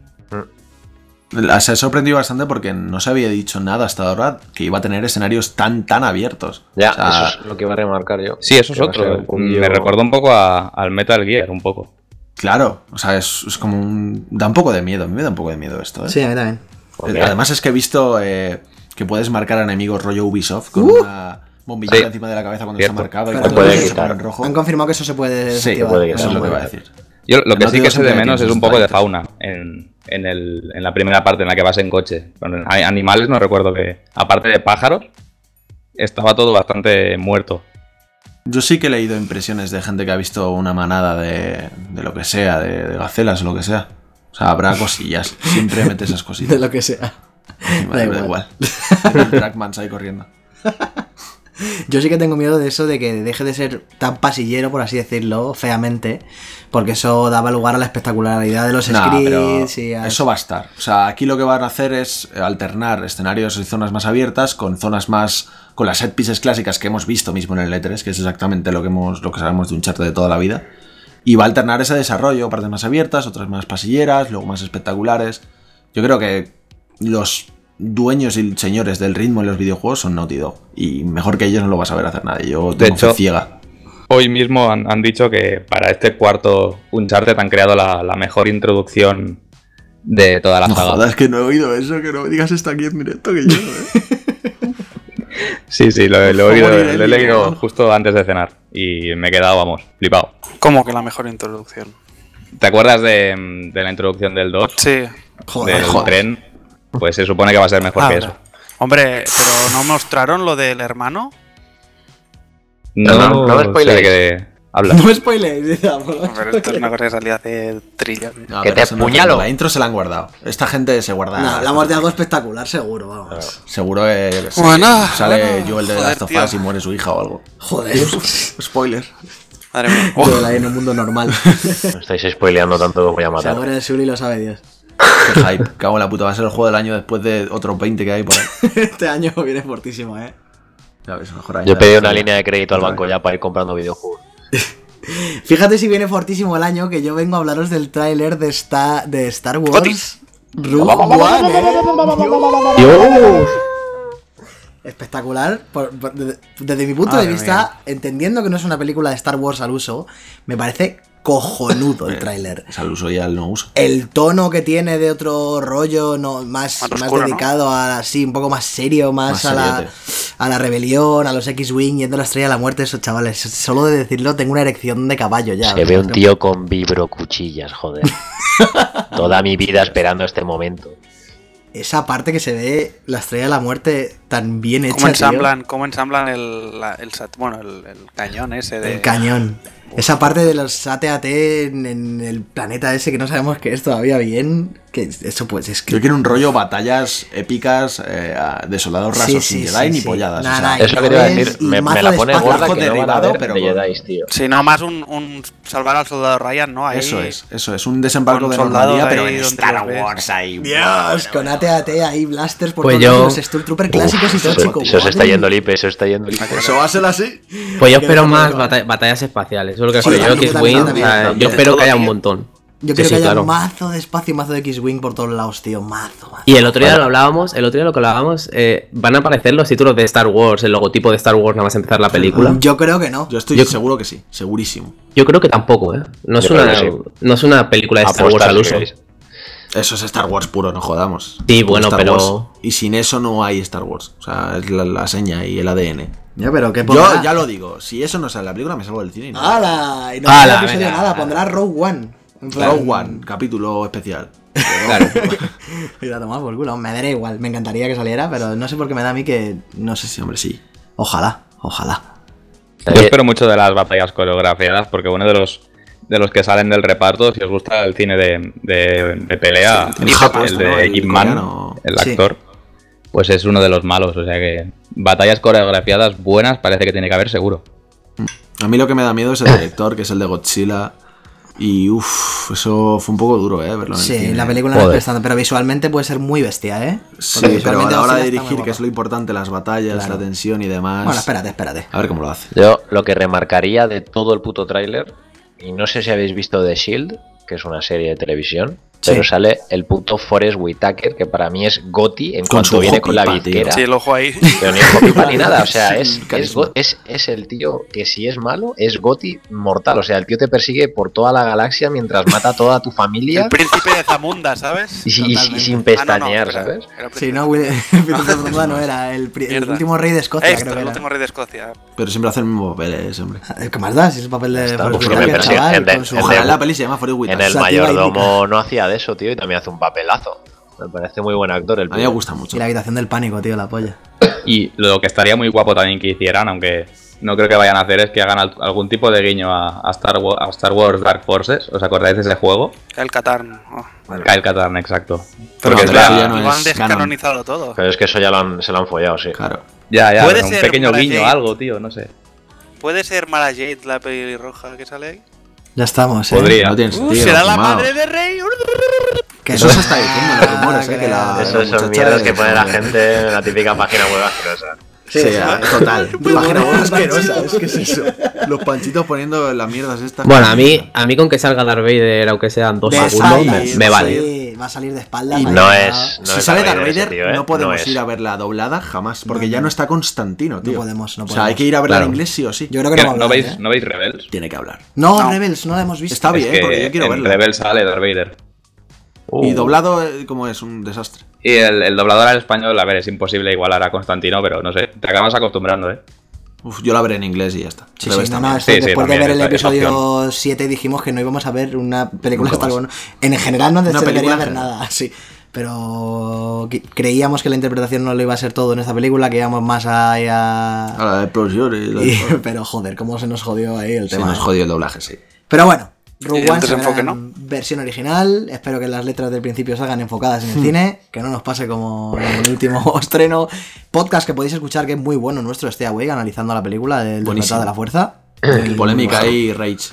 La- Se ha sorprendido bastante porque no se había dicho nada hasta ahora que iba a tener escenarios tan, tan abiertos. Ya, O sea, eso es lo que iba a remarcar yo. Sí, eso es Que va a ser otro. un poquillo- Me recordó un poco a- al Metal Gear, un poco. Claro, o sea, es, es como un... Da un poco de miedo, a mí me da un poco de miedo esto, ¿eh? Sí, a mí también. Eh, Además es que he visto eh, que puedes marcar a enemigos rollo Ubisoft con Uh. una bombillita Sí. encima de la cabeza cuando Cierto. está marcado y Pero cuando puede se quitar. pone en rojo. Han confirmado que eso se puede Sí, desactivar. puede que Eso es lo que Bueno, va a decir. Yo lo que No sí te que digo sé de siempre menos tienes es un poco de detalles. fauna en, en, el, en la primera parte en la que vas en coche. Con hay animales no recuerdo que, aparte de pájaros, estaba todo bastante muerto. Yo sí que he leído impresiones de gente que ha visto una manada de, de lo que sea, de, de gacelas o lo que sea. O sea, habrá cosillas. Siempre mete esas De cositas. lo que sea. Y me da da igual. igual. El Trackmans ahí corriendo. Yo sí que tengo miedo de eso, de que deje de ser tan pasillero, por así decirlo, feamente, porque eso daba lugar a la espectacularidad de los Nah, pero scripts y a... eso va a estar. O sea, aquí lo que van a hacer es alternar escenarios y zonas más abiertas con zonas más... con las set pieces clásicas que hemos visto mismo en el E tres, que es exactamente lo que hemos lo que sabemos de Uncharted de toda la vida. Y va a alternar ese desarrollo, partes más abiertas, otras más pasilleras, luego más espectaculares. Yo creo que los dueños y señores del ritmo en los videojuegos son Naughty Dog. Y mejor que ellos no lo vas a ver hacer nadie. Yo De tengo fe hecho, ciega. Hoy mismo han, han dicho que para este cuarto Uncharted han creado la, la mejor introducción de toda la No saga. jodas, que no he oído eso, que no me digas esto aquí en directo, que yo, ¿eh? Sí, sí, lo, lo he oído, Por favor, lo he Irene, leído ¿no? justo antes de cenar y me he quedado, vamos, flipado. ¿Cómo que la mejor introducción? ¿Te acuerdas de, de la introducción del dos? Sí. Joder, Del joder. tren. Pues se supone que va a ser mejor Ah, que ahora. eso. Hombre, pero ¿no mostraron lo del hermano? No, No, no me sé spoilees. de qué hablas. No spoilees, digamos. Pero esto es una cosa que salía hace trillones. No, Que pero te eso no es puñalo. cierto, la intro se la han guardado. Esta gente se guarda. No, hablamos de algo espectacular, seguro, vamos. Seguro que yo qué sé, Bueno, sale bueno, Joel de joder, Last of tío. Us y muere su hija o algo. Joder. Spoiler. Madre mía. Joder, ahí en un mundo normal. No estáis spoileando tanto que voy a Se matar. muere el Sully y lo sabe Dios. Qué hype. Cago en la puta. Va a ser el juego del año después de otros veinte que hay por ahí. Este año viene fortísimo, eh. Ya ves, mejor año Yo he de pedido la una historia. línea de crédito al banco ya para ir comprando videojuegos. Fíjate si viene fortísimo el año que yo vengo a hablaros del tráiler de, Sta- de Star Wars. Otis. Rogue One, ¿eh? Dios. Espectacular. Por- por- desde, desde mi punto Madre de vista, entendiendo que no es una película de Star Wars al uso, me parece cojonudo el tráiler. Es al uso y al no uso. El tono que tiene de otro rollo, no, más, Más más oscuro, ¿no? dedicado a sí, un poco más serio, más, Más a, la, seriote. a la rebelión, a los X-Wing, yendo a la estrella de la muerte, esos chavales. Solo de decirlo tengo una erección de caballo ya. Se o sea, ve un no- tío con vibrocuchillas, joder. Toda mi vida esperando este momento. Esa parte que se ve la estrella de la muerte tan bien hecha. ¿Cómo tío. ensamblan, cómo ensamblan el, la- el, sat- bueno, el, el cañón ese de... El cañón. Esa parte de los A T A T en, en el planeta ese que no sabemos qué es todavía bien. Que eso pues es que. Yo quiero un rollo batallas épicas eh, de soldados rasos Sí, sí, sin Jedi sí, ni sí. polladas. Nah, o sea, nah, Es lo que te iba a ves decir. y Me, mazo me la de pone espacio. gorda Ojo que no van a derribado, ver pero de con- Jedis, tío. Sí, no, más un, un salvar al soldado Ryan, ¿no? Ahí, Eso es, eso es. Un desembarco Con de soldados Normandía, pero ahí en donde Star los ves. Wars ahí. Dios, con A T A T ahí, blasters por Pues todos yo- lados, los Stormtrooper clásicos y todo, Eso, chico. eso se está guau. yendo Lipe, eso está yendo Lipe. Eso va a ser así. Pues yo Que espero no más tengo- bata- batallas espaciales. Eso es lo que Sí, creo yo. también, X-Wing. también, o sea, también. yo espero Todo que haya un bien. montón. Yo Sí, creo sí, que haya claro. mazo de espacio y mazo de X-Wing por todos lados, tío. Mazo, mazo. Y el otro día lo hablábamos, el otro día lo que hablábamos, eh, van a aparecer los títulos de Star Wars, el logotipo de Star Wars nada más empezar la película. Yo creo que no. Yo estoy Yo- seguro que sí, segurísimo. Yo creo que tampoco, ¿eh? No es, Yo creo una, que sí. no es una película de Star Wars Apostar, al si uso. queréis. Eso es Star Wars puro, no jodamos. Sí, Puro bueno, Star pero- Wars. Y sin eso no hay Star Wars. O sea, es la, la seña y el A D N. Ya, pero ¿qué Yo pondrá? ya lo digo, si eso no sale en la película, me salgo del cine. y no. ¡Hala! Y no ¡Hala, pondrá episodio venga! nada, pondrá Rogue One. En plan- Rogue One, capítulo especial. Claro. Y la tomamos por culo. Me daría igual, me encantaría que saliera, pero no sé por qué me da a mí que. No sé Sí, si. hombre, sí. Ojalá, ojalá. Yo espero mucho de las batallas coreografiadas porque uno de los de los que salen del reparto, si os gusta el cine de, de, de pelea, el el, japonés, ¿no? de El Ip Man, coreano. el Sí. actor, pues es uno de los malos. O sea que batallas coreografiadas buenas parece que tiene que haber seguro. A mí lo que me da miedo es el director, que es el de Godzilla. Y uff, eso fue un poco duro, ¿eh? Verlo en el Sí, cine. la película no es Joder. prestante, pero visualmente puede ser muy bestia, ¿eh? Porque Sí, pero a visualmente la hora de Godzilla está muy dirigir, que guapa. es lo importante, las batallas, Claro. la tensión y demás. Bueno, espérate, espérate. A ver cómo lo hace. Yo lo que remarcaría de todo el puto tráiler, y no sé si habéis visto The Shield, que es una serie de televisión, pero Sí. sale el puto Forrest Whitaker, que para mí es Gotti en Con cuanto su viene ojo con la pipa, bizquera. Sí, el ojo ahí. Pero ni ojo pipa ni nada, o sea, Sí, es, es, carisma. go- es, es el tío que si es malo, es Gotti mortal. O sea, el tío te persigue por toda la galaxia mientras mata a toda tu familia El príncipe de Zamunda, ¿sabes? y, si- y si- y Totalmente. sin Ah, no, no, pestañear, espera, ¿sabes? era el Sí, príncipe. no, Will- el príncipe de Zamunda no era el, pri- el Mierda. último rey de Escocia, Extra, creo que el era. último rey de Escocia. Pero siempre hace el mismo papel, eh, ese hombre. ¿Qué más da? Si es el papel de Está, Forrest pues, Whitaker, pero sí, chaval, el de- con su- el Ojalá de- la peli se llama Forrest En Whitaker. el Sativa mayordomo no hacía de eso, tío, y también hace un papelazo. Me parece muy buen actor el A mí me tío. gusta mucho. Y la habitación del pánico, tío, la polla. Y lo que estaría muy guapo también que hicieran, aunque no creo que vayan a hacer, es que hagan al- algún tipo de guiño a, a Star Wars, a Star Wars Dark Forces. ¿Os acordáis de ese juego? El Katarn. Oh, vale. Kyle Katarn, exacto. Pero Porque no, es la- pero ya no Lo han es descanonizado todo. Pero es que eso ya lo han, se lo han follado, sí. Claro. Ya, ya, Puede pero un ser pequeño Mara guiño, Jade. algo, tío, no sé. ¿Puede ser Mara Jade la pelirroja que sale ahí? Ya estamos, ¿eh? Podría. No tiene Uh, sentido. ¿Será la fumado. madre de Rey? Que Eso se está diciendo en los rumores, eh, que la- Eso son muchacha mierdas que es- pone la gente en la típica página web asquerosa. Sí, ah, total. Página web Rumores asquerosa, es que es eso. Los panchitos poniendo las mierdas estas. Bueno, a mí, a mí con que salga Darth Vader, aunque sean dos De segundos, espaldas, me, me vale. sí, va a salir de espaldas. Y ahí, no ¿no? es- Si sale Darth Vader ese Vader, tío, ¿eh? no podemos No es. ir a verla doblada jamás, porque No, ya no. no está Constantino, tío. No podemos, no O sea, hay podemos. que ir a verla Claro. en inglés sí o sí. Yo creo que ¿No, no va a no hablar, veis, ¿eh? ¿No veis Rebels? Tiene que hablar. No, No. Rebels, no la hemos visto. Está bien, Es que porque yo quiero en verla. Rebels sale Darth Vader. Y Uh. doblado, eh, como es un desastre. Y el, el doblador al español, a ver, es imposible igualar a Constantino, pero no sé, te acabas acostumbrando, ¿eh? Uf, yo la veré en inglés y ya está. Sí, Rebels sí, no, también. no, esto, Sí, sí, después de también ver el es- es episodio siete dijimos que no íbamos a ver una película Nunca Star más. Wars. En general no se Una debería película ver en general. nada, sí. Pero que- creíamos que la interpretación no lo iba a ser todo en esta película, que íbamos más ahí a... A la de explosión y la de- y- pero joder, cómo se nos jodió ahí el Se tema. nos jodió el doblaje, sí. Pero bueno, Y Rogue el One se verá desenfoque, en versión original. Espero que las letras del principio salgan enfocadas en el cine, que no nos pase como en el último estreno. Podcast que podéis escuchar, que es muy bueno nuestro, Stay Awake, analizando la película del Buenísimo. Despertar de la Fuerza. Muy, Polémica muy bueno. y rage.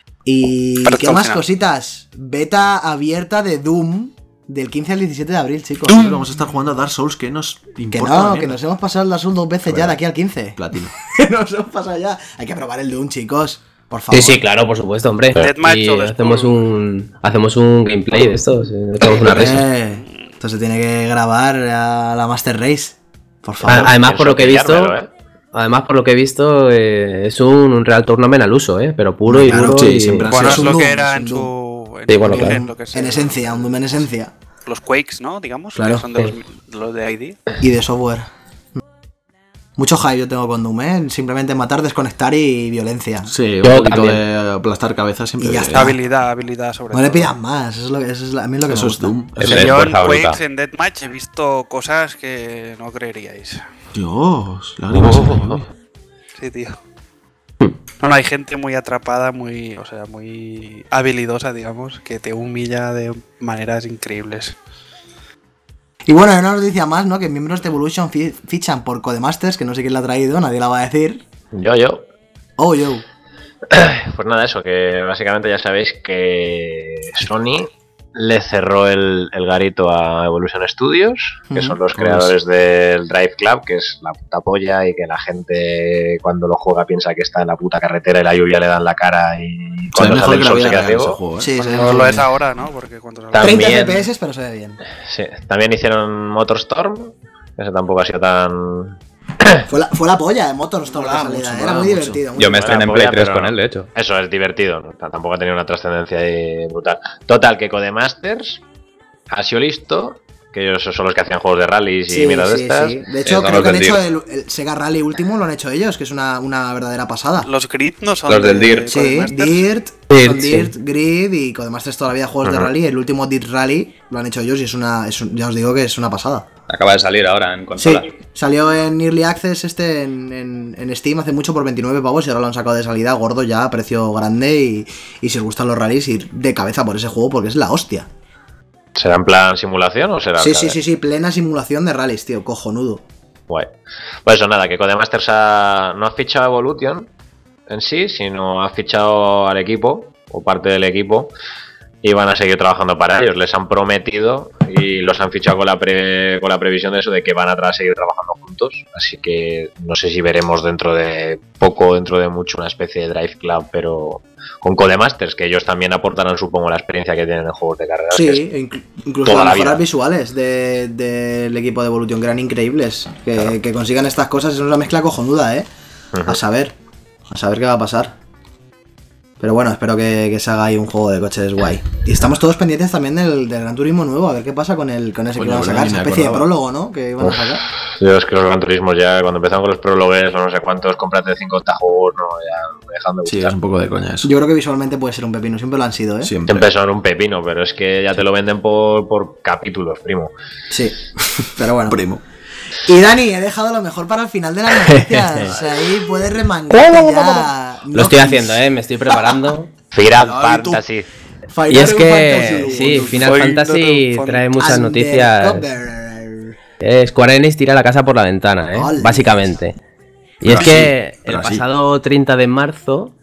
Y Pero qué hasta el más final. cositas. Beta abierta de Doom del quince al diecisiete de abril, chicos. Sí, vamos a estar jugando a Dark Souls, que nos Que importa. no, una que mierda. nos hemos pasado el Dark Souls dos veces ya de aquí al quince. Platino. Nos hemos pasado ya. Hay que probar el Doom, chicos. Por favor. Sí, sí, claro, por supuesto, hombre. Deathmatch Y o Deathpool. hacemos un, hacemos un gameplay de esto, sí, echamos una risa. Eh, esto se tiene que grabar a la Master Race. Por A- favor. Además, por lo que he visto, pillármelo, ¿eh? además por lo que he visto, eh, es un, un Real Tournament al uso, eh, pero puro y Claro, duro. sí, y- siempre ha Bueno, es es un lo Doom, que es era un en su, en Sí, su bueno, origen, claro. lo que es En el- esencia, un Doom en esencia. Los Quakes, ¿no? Digamos, Claro. que son de los, Sí. los de I D. Y de software. Mucho hype yo tengo con Doom, ¿eh? Simplemente matar, desconectar y violencia. Sí, un Yo poquito también. de aplastar cabezas siempre. Y ya de- está. Habilidad, habilidad sobre No todo. le pidas más, eso es, lo que, eso es la- a mí es lo que Eso me es gusta. Doom. Eso Eso es es- Yo en fuerza bruta. Quakes, en Deathmatch, he visto cosas que no creeríais. Dios, lágrimas en la lluvia. Sí, tío. No, no, hay gente muy atrapada, muy, o sea, muy habilidosa, digamos, que te humilla de maneras increíbles. Y bueno, hay una noticia más, ¿no? Que miembros de Evolution fi- fichan por Codemasters, que no sé quién la ha traído, nadie la va a decir. Yo, yo. Oh, yo. Pues nada, eso, que básicamente ya sabéis que Sony le cerró el, el garito a Evolution Studios, que Ujú. son los creadores del Drive Club, que es la puta polla y que la gente cuando lo juega piensa que está en la puta carretera y la lluvia le da en la cara y Se ve cuando mejor sale que el la sol se vida queda real ese ciego. juego, ¿eh? Sí, sí, No sí. lo es ahora, ¿no? Porque cuando salga- También- treinta F P S, pero se ve bien. Sí, también hicieron Motorstorm, que ese tampoco ha sido tan... Fue la, fue la polla de Motorstorm la Molaba salida, mucho, era molaba muy mucho. divertido. muy Yo me divertido. estrené en Bueno, Play tres pero- con él, de hecho. Eso es divertido, ¿no? T- tampoco ha tenido una trascendencia ahí brutal. Total, que Codemasters ha sido listo, que ellos son los que hacían juegos de rallies y Sí, mierdas de sí, estas. sí. De hecho, son creo los que han del hecho Dirt. el, el Sega Rally último, lo han hecho ellos, que es una, una verdadera pasada. Los Grid no son Los del de Dirt. Sí, Codemasters. Dirt, Dirt, son sí. Dirt, Grid y Codemasters toda la vida juegos de Ajá. rally. El último Dirt Rally lo han hecho ellos y es una, es un- ya os digo que es una pasada. Acaba de salir ahora en Sí, consola. salió en Early Access este en, en- en Steam hace mucho por veintinueve pavos y ahora lo han sacado de salida gordo ya a precio grande y, y si os gustan los rallies ir de cabeza por ese juego porque es la hostia. ¿Será en plan simulación o será Sí, arcade? sí, sí, sí, plena simulación de rallies, tío, cojonudo. Guay. Pues eso, nada, que Codemasters ha- no ha fichado a Evolution en sí, sino ha fichado al equipo, o parte del equipo, y van a seguir trabajando para ellos. Les han prometido y los han fichado con la pre, con la previsión de eso, de que van a tra- seguir trabajando juntos. Así que no sé si veremos dentro de poco, dentro de mucho, una especie de Drive Club, pero con Codemasters, que ellos también aportarán, supongo, la experiencia que tienen en juegos de carreras. Sí, que es inclu- incluso toda las la mejoras vida. visuales de- del equipo de Evolution, que eran increíbles. Que, claro. que consigan estas cosas es una mezcla cojonuda, ¿eh? Uh-huh. A saber, a saber qué va a pasar. Pero bueno, espero que, que se haga ahí un juego de coches guay. Y estamos todos pendientes también del, del Gran Turismo nuevo, a ver qué pasa con el con ese Coño, que van a sacar, ni esa me especie de acordaba. prólogo, ¿no? Que iban a sacar. Yo es que los Gran Turismos ya, cuando empezaron con los prólogos o no sé cuántos, cómprate cinco tajos, no, ya me dejan de Sí, gustar. es un poco de coña eso. Yo creo que visualmente puede ser un pepino, siempre lo han sido, ¿eh? Siempre. Siempre son un pepino, pero es que ya te lo venden por, por capítulos, primo. Sí, pero bueno. Primo. Y Dani, he dejado lo mejor para el final de las noticias. Ahí puedes remangarte ya. Lo estoy haciendo, eh, me estoy preparando. Final Ay, tú. Fantasy. Y es que, Fantasy. sí, Final Final Fantasy Fantasy. trae muchas noticias. Undercover. Eh, Square Enix tira la casa por la ventana, eh, Hola. básicamente. Y Pero es que así, pero el así. pasado treinta de marzo,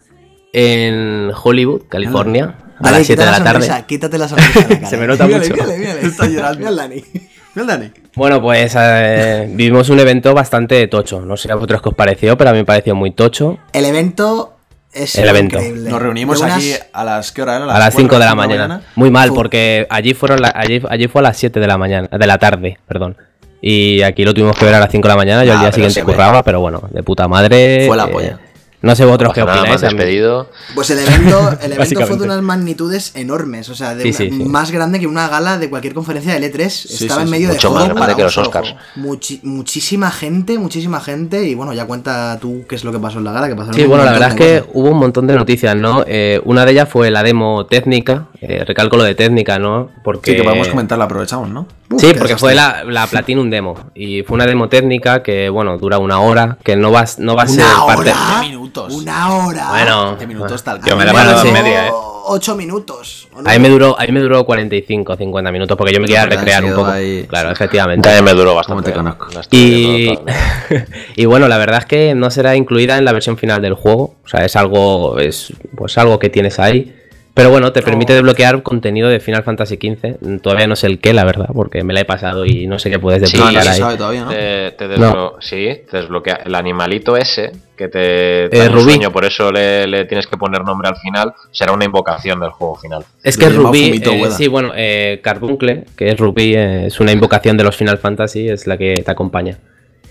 en Hollywood, California, a Vale, las siete de quita la sonrisa, tarde. Quítate la sonrisa de la cara. Se me nota Mírale, mucho. Mírale, mírale. Está llorando. Mira al Dani. ¿Qué Dani? Bueno, pues eh, vivimos un evento bastante tocho. No sé a vosotros qué os pareció, pero a mí me pareció muy tocho. El evento es El evento. increíble. Nos reunimos De unas- aquí a las... ¿Qué hora era? A las cinco de la cuatro, mañana. Muy mal, Fu- porque allí fueron la- allí, allí fue a las siete de la mañana, de la tarde, perdón. Y aquí lo tuvimos que ver a las cinco de la mañana. Yo Ah, al día pero siguiente se ve. curraba, pero bueno, de puta madre. Fue la eh, polla. No sé vosotros qué Nada más opináis. a mí- despedido. Pues el evento, el evento fue Básicamente. de unas magnitudes enormes, o sea, de Sí, una- sí, sí. más grande que una gala de cualquier conferencia del E tres. Sí, Estaba sí, en sí. medio de Mucho foro más grande para que un los solo Oscars. juego. Muchi- muchísima gente, muchísima gente. Y bueno, ya cuenta tú qué es lo que pasó en la gala. Que pasaron Sí, un bueno, la montón verdad es de que cosas. hubo un montón de noticias, ¿no? Eh, una de ellas fue la demo técnica, eh, recalco lo de técnica, ¿no? Porque... Sí, que podemos comentarla, aprovechamos, ¿no? Uf, Sí, qué porque desastre. fue la, la Platinum Demo y fue una demo técnica que, bueno, dura una hora, que no va, no va a ser Una parte... hora. De minutos. Una hora. Bueno, De minutos tal Yo me la A mí mando Bueno, en sí. media, eh. Ocho minutos. ¿o no? A mí me duró, a mí me duró cuarenta y cinco, cincuenta minutos porque yo me quería Porque han recrear un sido poco. ahí- Claro, efectivamente. También me duró ¿Cómo bastante. te conozco? No estoy Y, viendo todo. y bueno, la verdad es que no será incluida en la versión final del juego. O sea, es algo, es pues algo que tienes ahí. Pero bueno, te permite desbloquear contenido de Final Fantasy quince. Todavía no sé el qué, la verdad, porque me la he pasado y no sé qué puedes Sí, No, desbloquear no se ahí. sabe todavía, ¿no? Te, te desblo- Sí, te desbloquea el animalito ese que te, te Eh, da un Rubí. sueño, por eso le, le tienes que poner nombre al final. Será una invocación del juego final. Es Lo que llama Rubí, Fumito eh, Ueda. sí, bueno, eh, Carbuncle, que es Rubí, eh, es una invocación de los Final Fantasy, es la que te acompaña.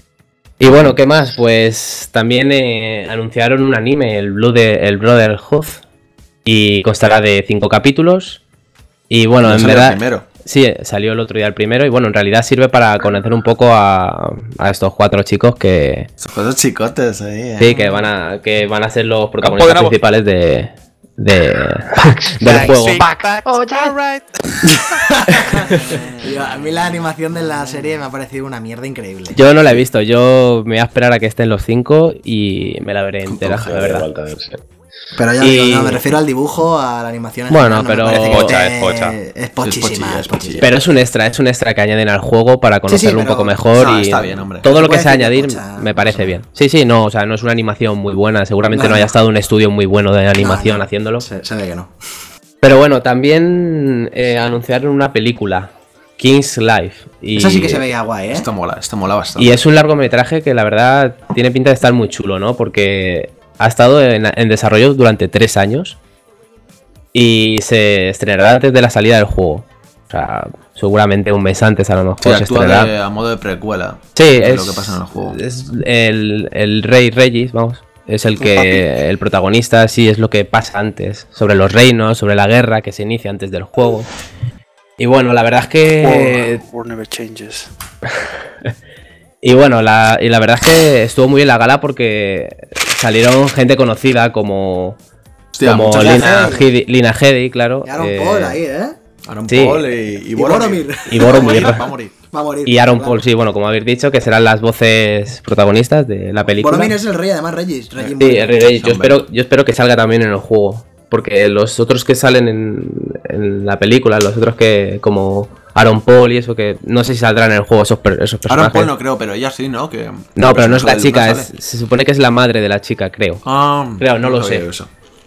Y bueno, ¿qué más? Pues también eh, anunciaron un anime, el, Blue de, el Brotherhood, y constará de cinco capítulos. Y bueno, No en salió el verdad... primero. Sí, salió el otro día el primero y bueno, en realidad sirve para conocer un poco a, a estos cuatro chicos que, Esos cosas chicotes ahí, ¿eh? sí, que van a que van a ser los Campo de protagonistas nabo. principales de, de del juego. Big facts, alright. Tío, a mí la animación de la serie me ha parecido una mierda increíble. Yo no la he visto, yo me voy a esperar a que estén los cinco y me la veré entera, la verdad. Falta verse. Pero ya Y- digo, no, me refiero al dibujo, a la animación. en Bueno, general, no me pero- parece que Pocha, esté- es pocha. Es pochísima, pochilla, es es pochilla. Pero es un extra, es un extra que añaden al juego para conocerlo un pero- poco mejor no, y está bien, hombre. todo Se lo que puede sea decir que añadir pocha, me no parece sé. bien. Sí, sí, no, o sea, no es una animación muy buena, seguramente No, no, haya no. estado un estudio muy bueno de animación No, no. haciéndolo. Se, se ve que no. Pero bueno, también eh, anunciaron una película, King's Life. Y, Esa sí que se veía guay, ¿eh? Esto mola, esto mola bastante. y es un largometraje que la verdad tiene pinta de estar muy chulo, ¿no? Porque ha estado en, en desarrollo durante tres años y se estrenará antes de la salida del juego. O sea, seguramente un mes antes a lo mejor Sí, se actúa estrenará. de- a modo de precuela. Sí, de es lo que pasa en el juego. es el, el rey Regis, vamos. Es el que el protagonista, sí, es lo que pasa antes. Sobre los reinos, sobre la guerra que se inicia antes del juego. Y bueno, la verdad es que... War, war never changes. Y bueno, la, y la verdad es que estuvo muy bien la gala porque salieron gente conocida como... Hostia, como mucha Lina gente. Headey, Lina Headey, claro. Y Aaron eh, Paul ahí, ¿eh? Aaron Sí. Paul y, y Y Boromir. Boromir. Y Boromir. Va a morir. Va a morir. Y Aaron claro. Paul, sí, bueno, como habéis dicho, que serán las voces protagonistas de la película. Boromir es el rey, además, Regis. Regis Sí, Morgan. el Rey Rey. Yo Hombre. espero, yo espero que salga también en el juego. Porque los otros que salen en, en la película, los otros que, como Aaron Paul y eso, que no sé si saldrán en el juego esos, per- esos personajes. Aaron Paul no creo, pero ella sí, ¿no? Que, No, pero no es la del chica, Luna es, sale. se supone que es la madre de la chica, creo. Ah, Creo, no lo sabía sé. eso.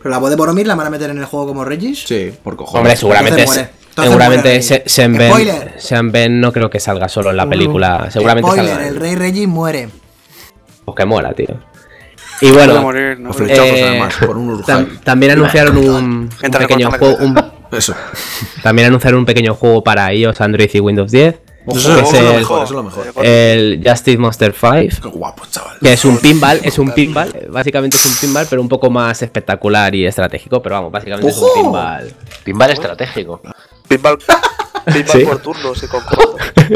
Pero la voz de Boromir la van a meter en el juego como Regis. Sí, por cojones. Hombre, seguramente, Entonces muere. Entonces seguramente muere se- Regis. Sean Ben, Spoiler. Sean Ben no creo que salga solo en la película. Seguramente Spoiler, salga. el rey Regis muere. Pues que mola, tío. Y Puede bueno, morir, ¿no? O flechazos, Eh, además, por un Urjai. tam- también anunciaron un, un Gente pequeño recortando juego. la un- Eso. también anunciaron un pequeño juego para iOS, Android y Windows diez. Eso que es es lo el- mejor, eso es lo mejor. El Justice Monster cinco. Qué guapo, chaval. Que es un pinball, es un pinball, básicamente es un pinball, pero un poco más espectacular y estratégico, pero vamos, básicamente es un ¡Ojo! pinball. Pinball estratégico. Pinball, pinball Sí. por turnos y con comandos.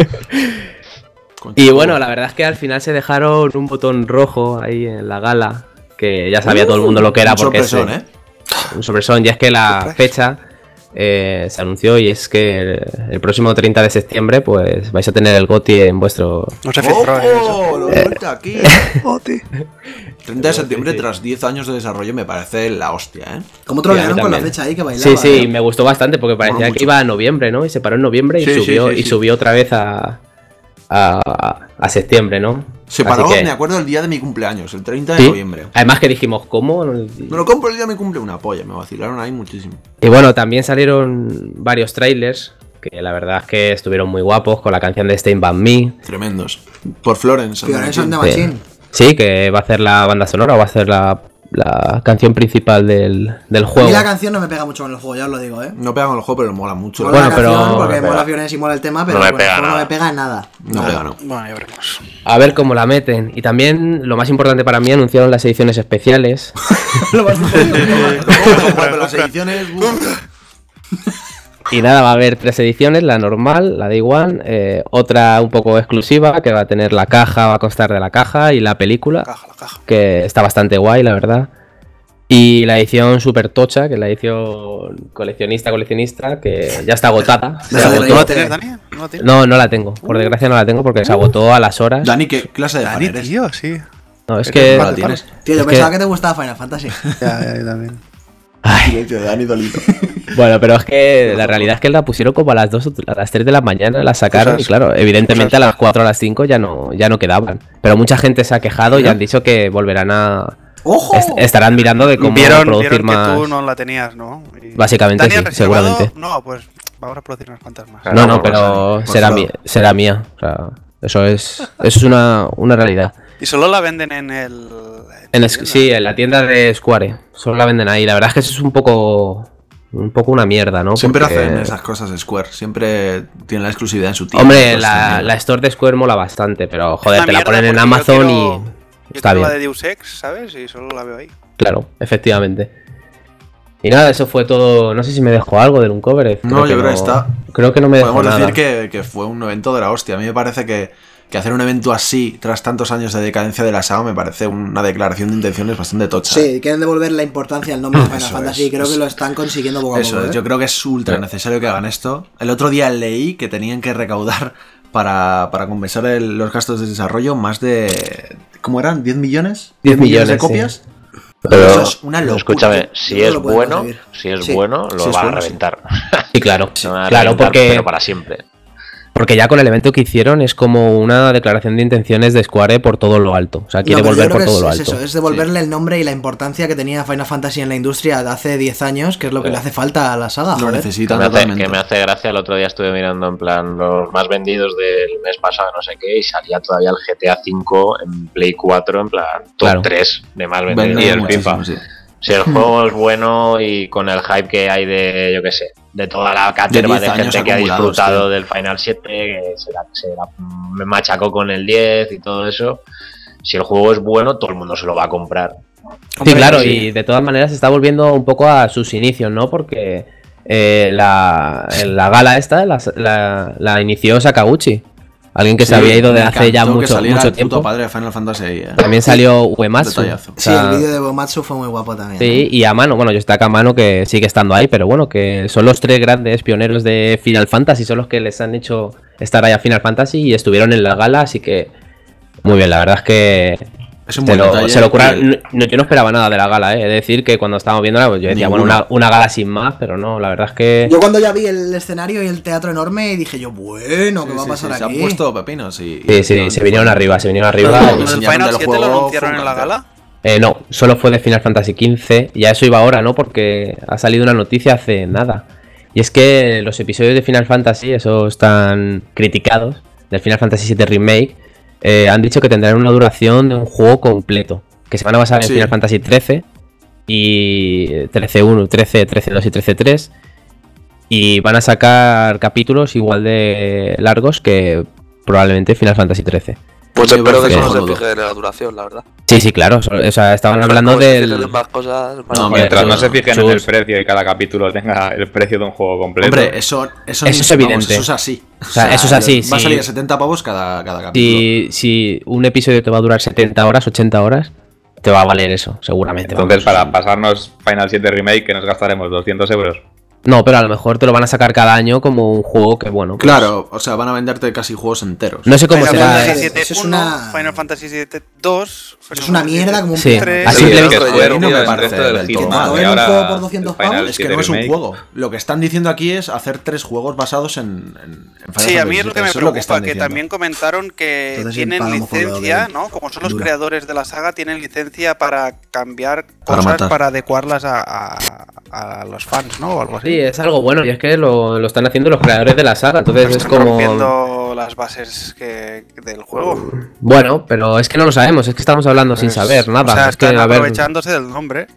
Y bueno, la verdad es que al final se dejaron un botón rojo ahí en la gala, que ya sabía todo el mundo lo que era Un porque sorpresón, se- ¿eh? un sorpresón, y es que la fecha eh, se anunció y es que el, el próximo treinta de septiembre pues vais a tener el GOTY en vuestro... No se filtró eso. ¡Ojo! Lo suelta aquí. treinta de septiembre, tras diez años de desarrollo, me parece la hostia, ¿eh? ¿Cómo trolearon Sí, a mí con la también. fecha ahí que bailaba? Sí, sí, eh? me gustó bastante porque parecía Mola que mucho. iba a noviembre, ¿no? Y se paró en noviembre y Sí, sí, subió sí, y sí. subió otra vez a, a, a septiembre, ¿no? Se Así paró, que- me acuerdo, el día de mi cumpleaños, el treinta de Sí. noviembre. Además que dijimos, ¿cómo? Me lo compro el día de mi cumple, una polla, me vacilaron ahí muchísimo. Y bueno, también salieron varios trailers que la verdad es que estuvieron muy guapos con la canción de Stain By Me. Tremendos. Por Florence. Florence and the Machine. Machine. Sí, que va a hacer la banda sonora o va a hacer la, la canción principal del, del A juego. mí la canción no me pega mucho con el juego, ya os lo digo, ¿eh. No pega con el juego, pero mola mucho. Mola Bueno, la pero- canción porque no me mola pega. Florence y mola el tema, pero No me con el pega juego no nada. me pega nada. No pega, no. Bueno, ya veremos. A ver cómo la meten. Y también, lo más importante para mí, anunciaron las ediciones especiales. Pero las ediciones. uf. Y nada, va a haber tres ediciones, la normal, la Day One, eh, otra un poco exclusiva, que va a tener la caja, va a constar de la caja, y la película, Caja, la caja. que está bastante guay, la verdad. Y la edición super tocha, que es la edición coleccionista, coleccionista, que ya está agotada. Se Deja de agotó. ¿No la reírte. tienes, Dani? ¿No la tienes? No, no la tengo, por desgracia no la tengo porque se agotó a las horas. Dani, ¿qué clase de fan Dani, eres? tío, sí. No, es Eres que... No fan la de tienes. Tío, yo Es pensaba que- que te gustaba Final Fantasy. Ya, ya, yo también. Silencio de Dani Dolito. Bueno, pero es que la realidad es que la pusieron como a las dos o a las tres de la mañana, la sacaron Cosas- y claro, evidentemente cosas- a las cuatro a las cinco ya no, ya no quedaban. Pero mucha gente se ha quejado y han dicho que volverán a... ¡Ojo! est- estarán mirando de cómo Vieron, producir vieron más... que tú no la tenías, ¿no? Y- Básicamente ¿Dani, sí, has reservado? seguramente. No, pues vamos a producir unas cuantas más. No, no, por pero por será, favor. mía, será mía. O sea, eso es, eso es una, una realidad. Y solo la venden en el... En es- sí, en la tienda de Square. Solo la venden ahí. La verdad es que eso es un poco... Un poco una mierda, ¿no? Siempre Porque- hacen esas cosas Square. Siempre tienen la exclusividad en su tienda. Hombre, Pues, la, mierda. la store de Square mola bastante, pero Es joder, una te la mierda ponen en porque yo Amazon quiero- y Yo está quiero bien. la de Deus Ex, ¿sabes? Y solo la veo ahí. Claro, efectivamente. Y nada, eso fue todo. No sé si me dejó algo del Uncovered. No, yo creo que está. Creo que no me dejó Podemos nada. decir que, que fue un evento de la hostia. A mí me parece que, que hacer un evento así, tras tantos años de decadencia de la saga, me parece una declaración de intenciones bastante tocha. Sí, quieren devolver la importancia al nombre de Final Eso Fantasy es, y creo es- que lo están consiguiendo poco a Eso poco. es, ¿eh? yo creo que es ultra Sí. necesario que hagan esto. El otro día leí que tenían que recaudar para, para compensar el- los gastos de desarrollo más de... ¿Cómo eran? ¿diez millones? diez millones, de sí. copias? Pero, Eso es una locura. escúchame, si Yo creo es que lo pueden bueno, conseguir. si es Sí. bueno, lo Si es va bueno, a sí. reventar. Sí, claro. Lo van a Claro, reventar, porque, pero para siempre. porque ya con el evento que hicieron es como una declaración de intenciones de Square por todo lo alto. O sea, quiere No, pero yo volver creo por que todo lo es, alto. es eso, es devolverle el nombre y la importancia que tenía Final Fantasy en la industria de hace diez años, que es lo que le hace falta a la saga, Lo joder. Que necesitan me, hace, totalmente. que me hace gracia, el otro día estuve mirando en plan los más vendidos del mes pasado, no sé qué, y salía todavía el G T A cinco en Play cuatro, en plan top Claro. tres de más Vende vendidos. Y el muchísimo, FIFA. sí. Si el juego es bueno y con el hype que hay de, yo qué sé, de toda la caterva De de, diez años gente que ha acumulados, disfrutado tío. del Final siete, que se la, se la me machacó con el diez y todo eso, si el juego es bueno, todo el mundo se lo va a comprar. Sí, claro, y de todas maneras se está volviendo un poco a sus inicios, ¿no? Porque eh, la, la gala esta la, la, la inició Sakaguchi. Alguien que se Sí, había ido de me hace ya encantó que mucho, saliera mucho el puto tiempo. padre de Final Fantasy ahí, eh. También salió Uematsu. Detallazo. O Sí, sea, el vídeo de Bomatsu fue muy guapo también. sí, y Amano, bueno, yo está Amano que sigue estando ahí, pero bueno, que son los tres grandes pioneros de Final Fantasy, son los que les han hecho estar ahí a Final Fantasy y estuvieron en la gala, así que muy bien, la verdad es que Es un se buen lo, detalle se lo curaron. y- No, yo no esperaba nada de la gala, ¿eh? Es decir, que cuando estábamos viéndola, pues yo decía, Ninguno. bueno, una, una gala sin más, pero no, la verdad es que... Yo cuando ya vi el escenario y el teatro enorme dije yo, bueno, ¿qué Sí, va a sí, pasar sí, aquí? Se han puesto pepinos y... Sí, sí, se vinieron arriba, se vinieron arriba. Pero- ¿El enseñaron Final del siete lo juego anunciaron en la Funkante. gala? Eh, no, solo fue de Final Fantasy quince. Y a eso iba ahora, ¿no? Porque ha salido una noticia hace nada. Y es que los episodios de Final Fantasy, esos tan criticados, del Final Fantasy siete Remake, eh, han dicho que tendrán una duración de un juego completo. Que se van a basar en Sí. Final Fantasy trece y trece uno, trece, trece dos y trece tres. Y van a sacar capítulos igual de largos que probablemente Final Fantasy trece. Pues Me espero que parece eso no se cojonudo. fije en la duración, la verdad. Sí, sí, claro. O sea, estaban hablando Como se del... fijen en más cosas, más No, cosas. Mientras no pero- se fijen en sus- el precio y cada capítulo tenga el precio de un juego completo. Hombre, eso, eso, Eso es vamos, evidente. eso es así. O sea, eso es así, Va a sí. salir a setenta pavos cada, cada capítulo. Si, si un episodio te va a durar setenta horas, ochenta horas, te va a valer eso, seguramente. Entonces, vamos. para pasarnos Final siete Remake, que nos gastaremos doscientos euros. No, pero a lo mejor te lo van a sacar cada año como un juego que, bueno... pues, Claro, o sea, van a venderte casi juegos enteros. No sé cómo Final será... Fantasy eh. siete Eso es uno, una- Final Fantasy siete dos. Eso es una mierda como un Sí. perro. A Sí, simple es vista- que Square, no me tío, el parece resto del del hit. todo mal. Y ¿Ver un ahora juego por doscientos el Final pavos? Es que siete no es un Remake. juego. Lo que están diciendo aquí es hacer tres juegos basados en, en, en Final Sí, a mí Fantasy es lo que siete. me Eso es lo preocupa, que están que diciendo. también comentaron que Entonces, tienen pagamos por lo licencia, de- ¿no? Como son los dura. creadores de la saga, tienen licencia para cambiar Para cosas matar. para adecuarlas a, a- a los fans, ¿no? O algo así. Sí, es algo bueno y es que lo, lo están haciendo los creadores de la saga, entonces es Están como... rompiendo las bases que, del juego. Bueno, pero es que no lo sabemos, es que estamos hablando sin saber nada. O sea, es que, están a ver... aprovechándose del nombre.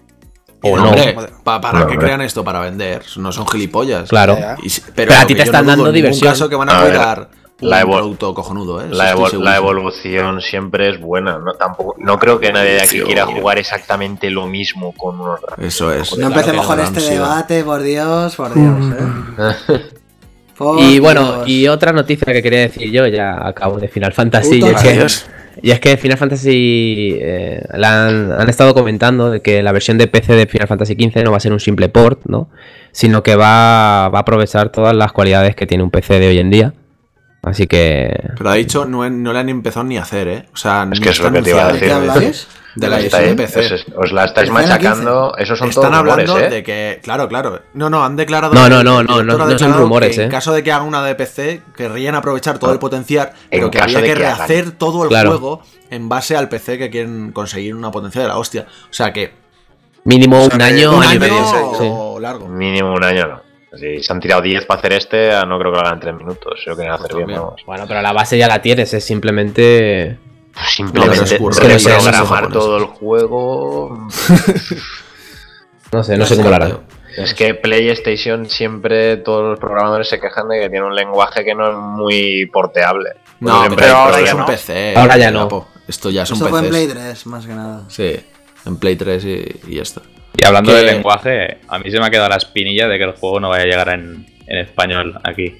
Y O del no. Hombre, modelo. pa- ¿para No, qué hombre. crean esto? Para vender. No son gilipollas. Claro. Ya. Y si- Pero a lo ti que te yo están no dudo dando en ningún diversión. caso que van a, A ver, cuidar un la evol- producto cojonudo, ¿eh? Eso La, estoy evo- segurísimo. la evolución siempre es buena. No, tampoco, no creo que nadie de aquí quiera jugar exactamente lo mismo con unos gráficos. Eso es. No Claro empecemos que con no este han sido. debate, por Dios, por Dios, ¿eh? Por Y bueno, Dios. y otra noticia que quería decir yo, ya acabo de Final Fantasy, y Puto es, que, Dios. y es que Final Fantasy eh, la han, han estado comentando de que la versión de P C de Final Fantasy quince no va a ser un simple port, ¿no? Sino que va, va a aprovechar todas las cualidades que tiene un P C de hoy en día. Así que... Pero ha dicho, no, no le han empezado ni a hacer, ¿eh? O sea, Es ni que es está lo que te iba a anunciado. ¿De qué decir. habláis? De la Está edición de ahí, P C. os, os la estáis De Final machacando. Esos son Están todos rumores, hablando ¿eh? de que, claro, claro. No, no, han declarado. No, no, el no, no, director no, ha no son declarado rumores, que ¿eh? En caso de que hagan una de P C, querrían aprovechar todo el potencial, pero que caso habría de que que hagan. rehacer todo el Claro. juego en base al P C que quieren conseguir una potencia de la hostia. O sea que. Mínimo O sea, un que año, un año y año medio. Sí. o largo. Mínimo un año, no. Si se han tirado diez para hacer este, no creo que lo hagan en tres minutos. Si lo quieren hacer bien, también. vamos. Bueno, pero la base ya la tienes, es simplemente... Simplemente No, no, es que no sé, no sé, reprogramar japonés. todo el juego. No sé, no sé cómo lo harán. Es que PlayStation siempre, todos los programadores se quejan de que tiene un lenguaje que no es muy porteable. No, Siempre pero hay ahora ya es problemas. un P C. Ahora ya no. guapo. Esto ya son Eso fue en Play P Cs. tres, más que nada. Sí, en Play tres y, y ya está. Y hablando Que- del lenguaje, a mí se me ha quedado la espinilla de que el juego no vaya a llegar en, en español aquí.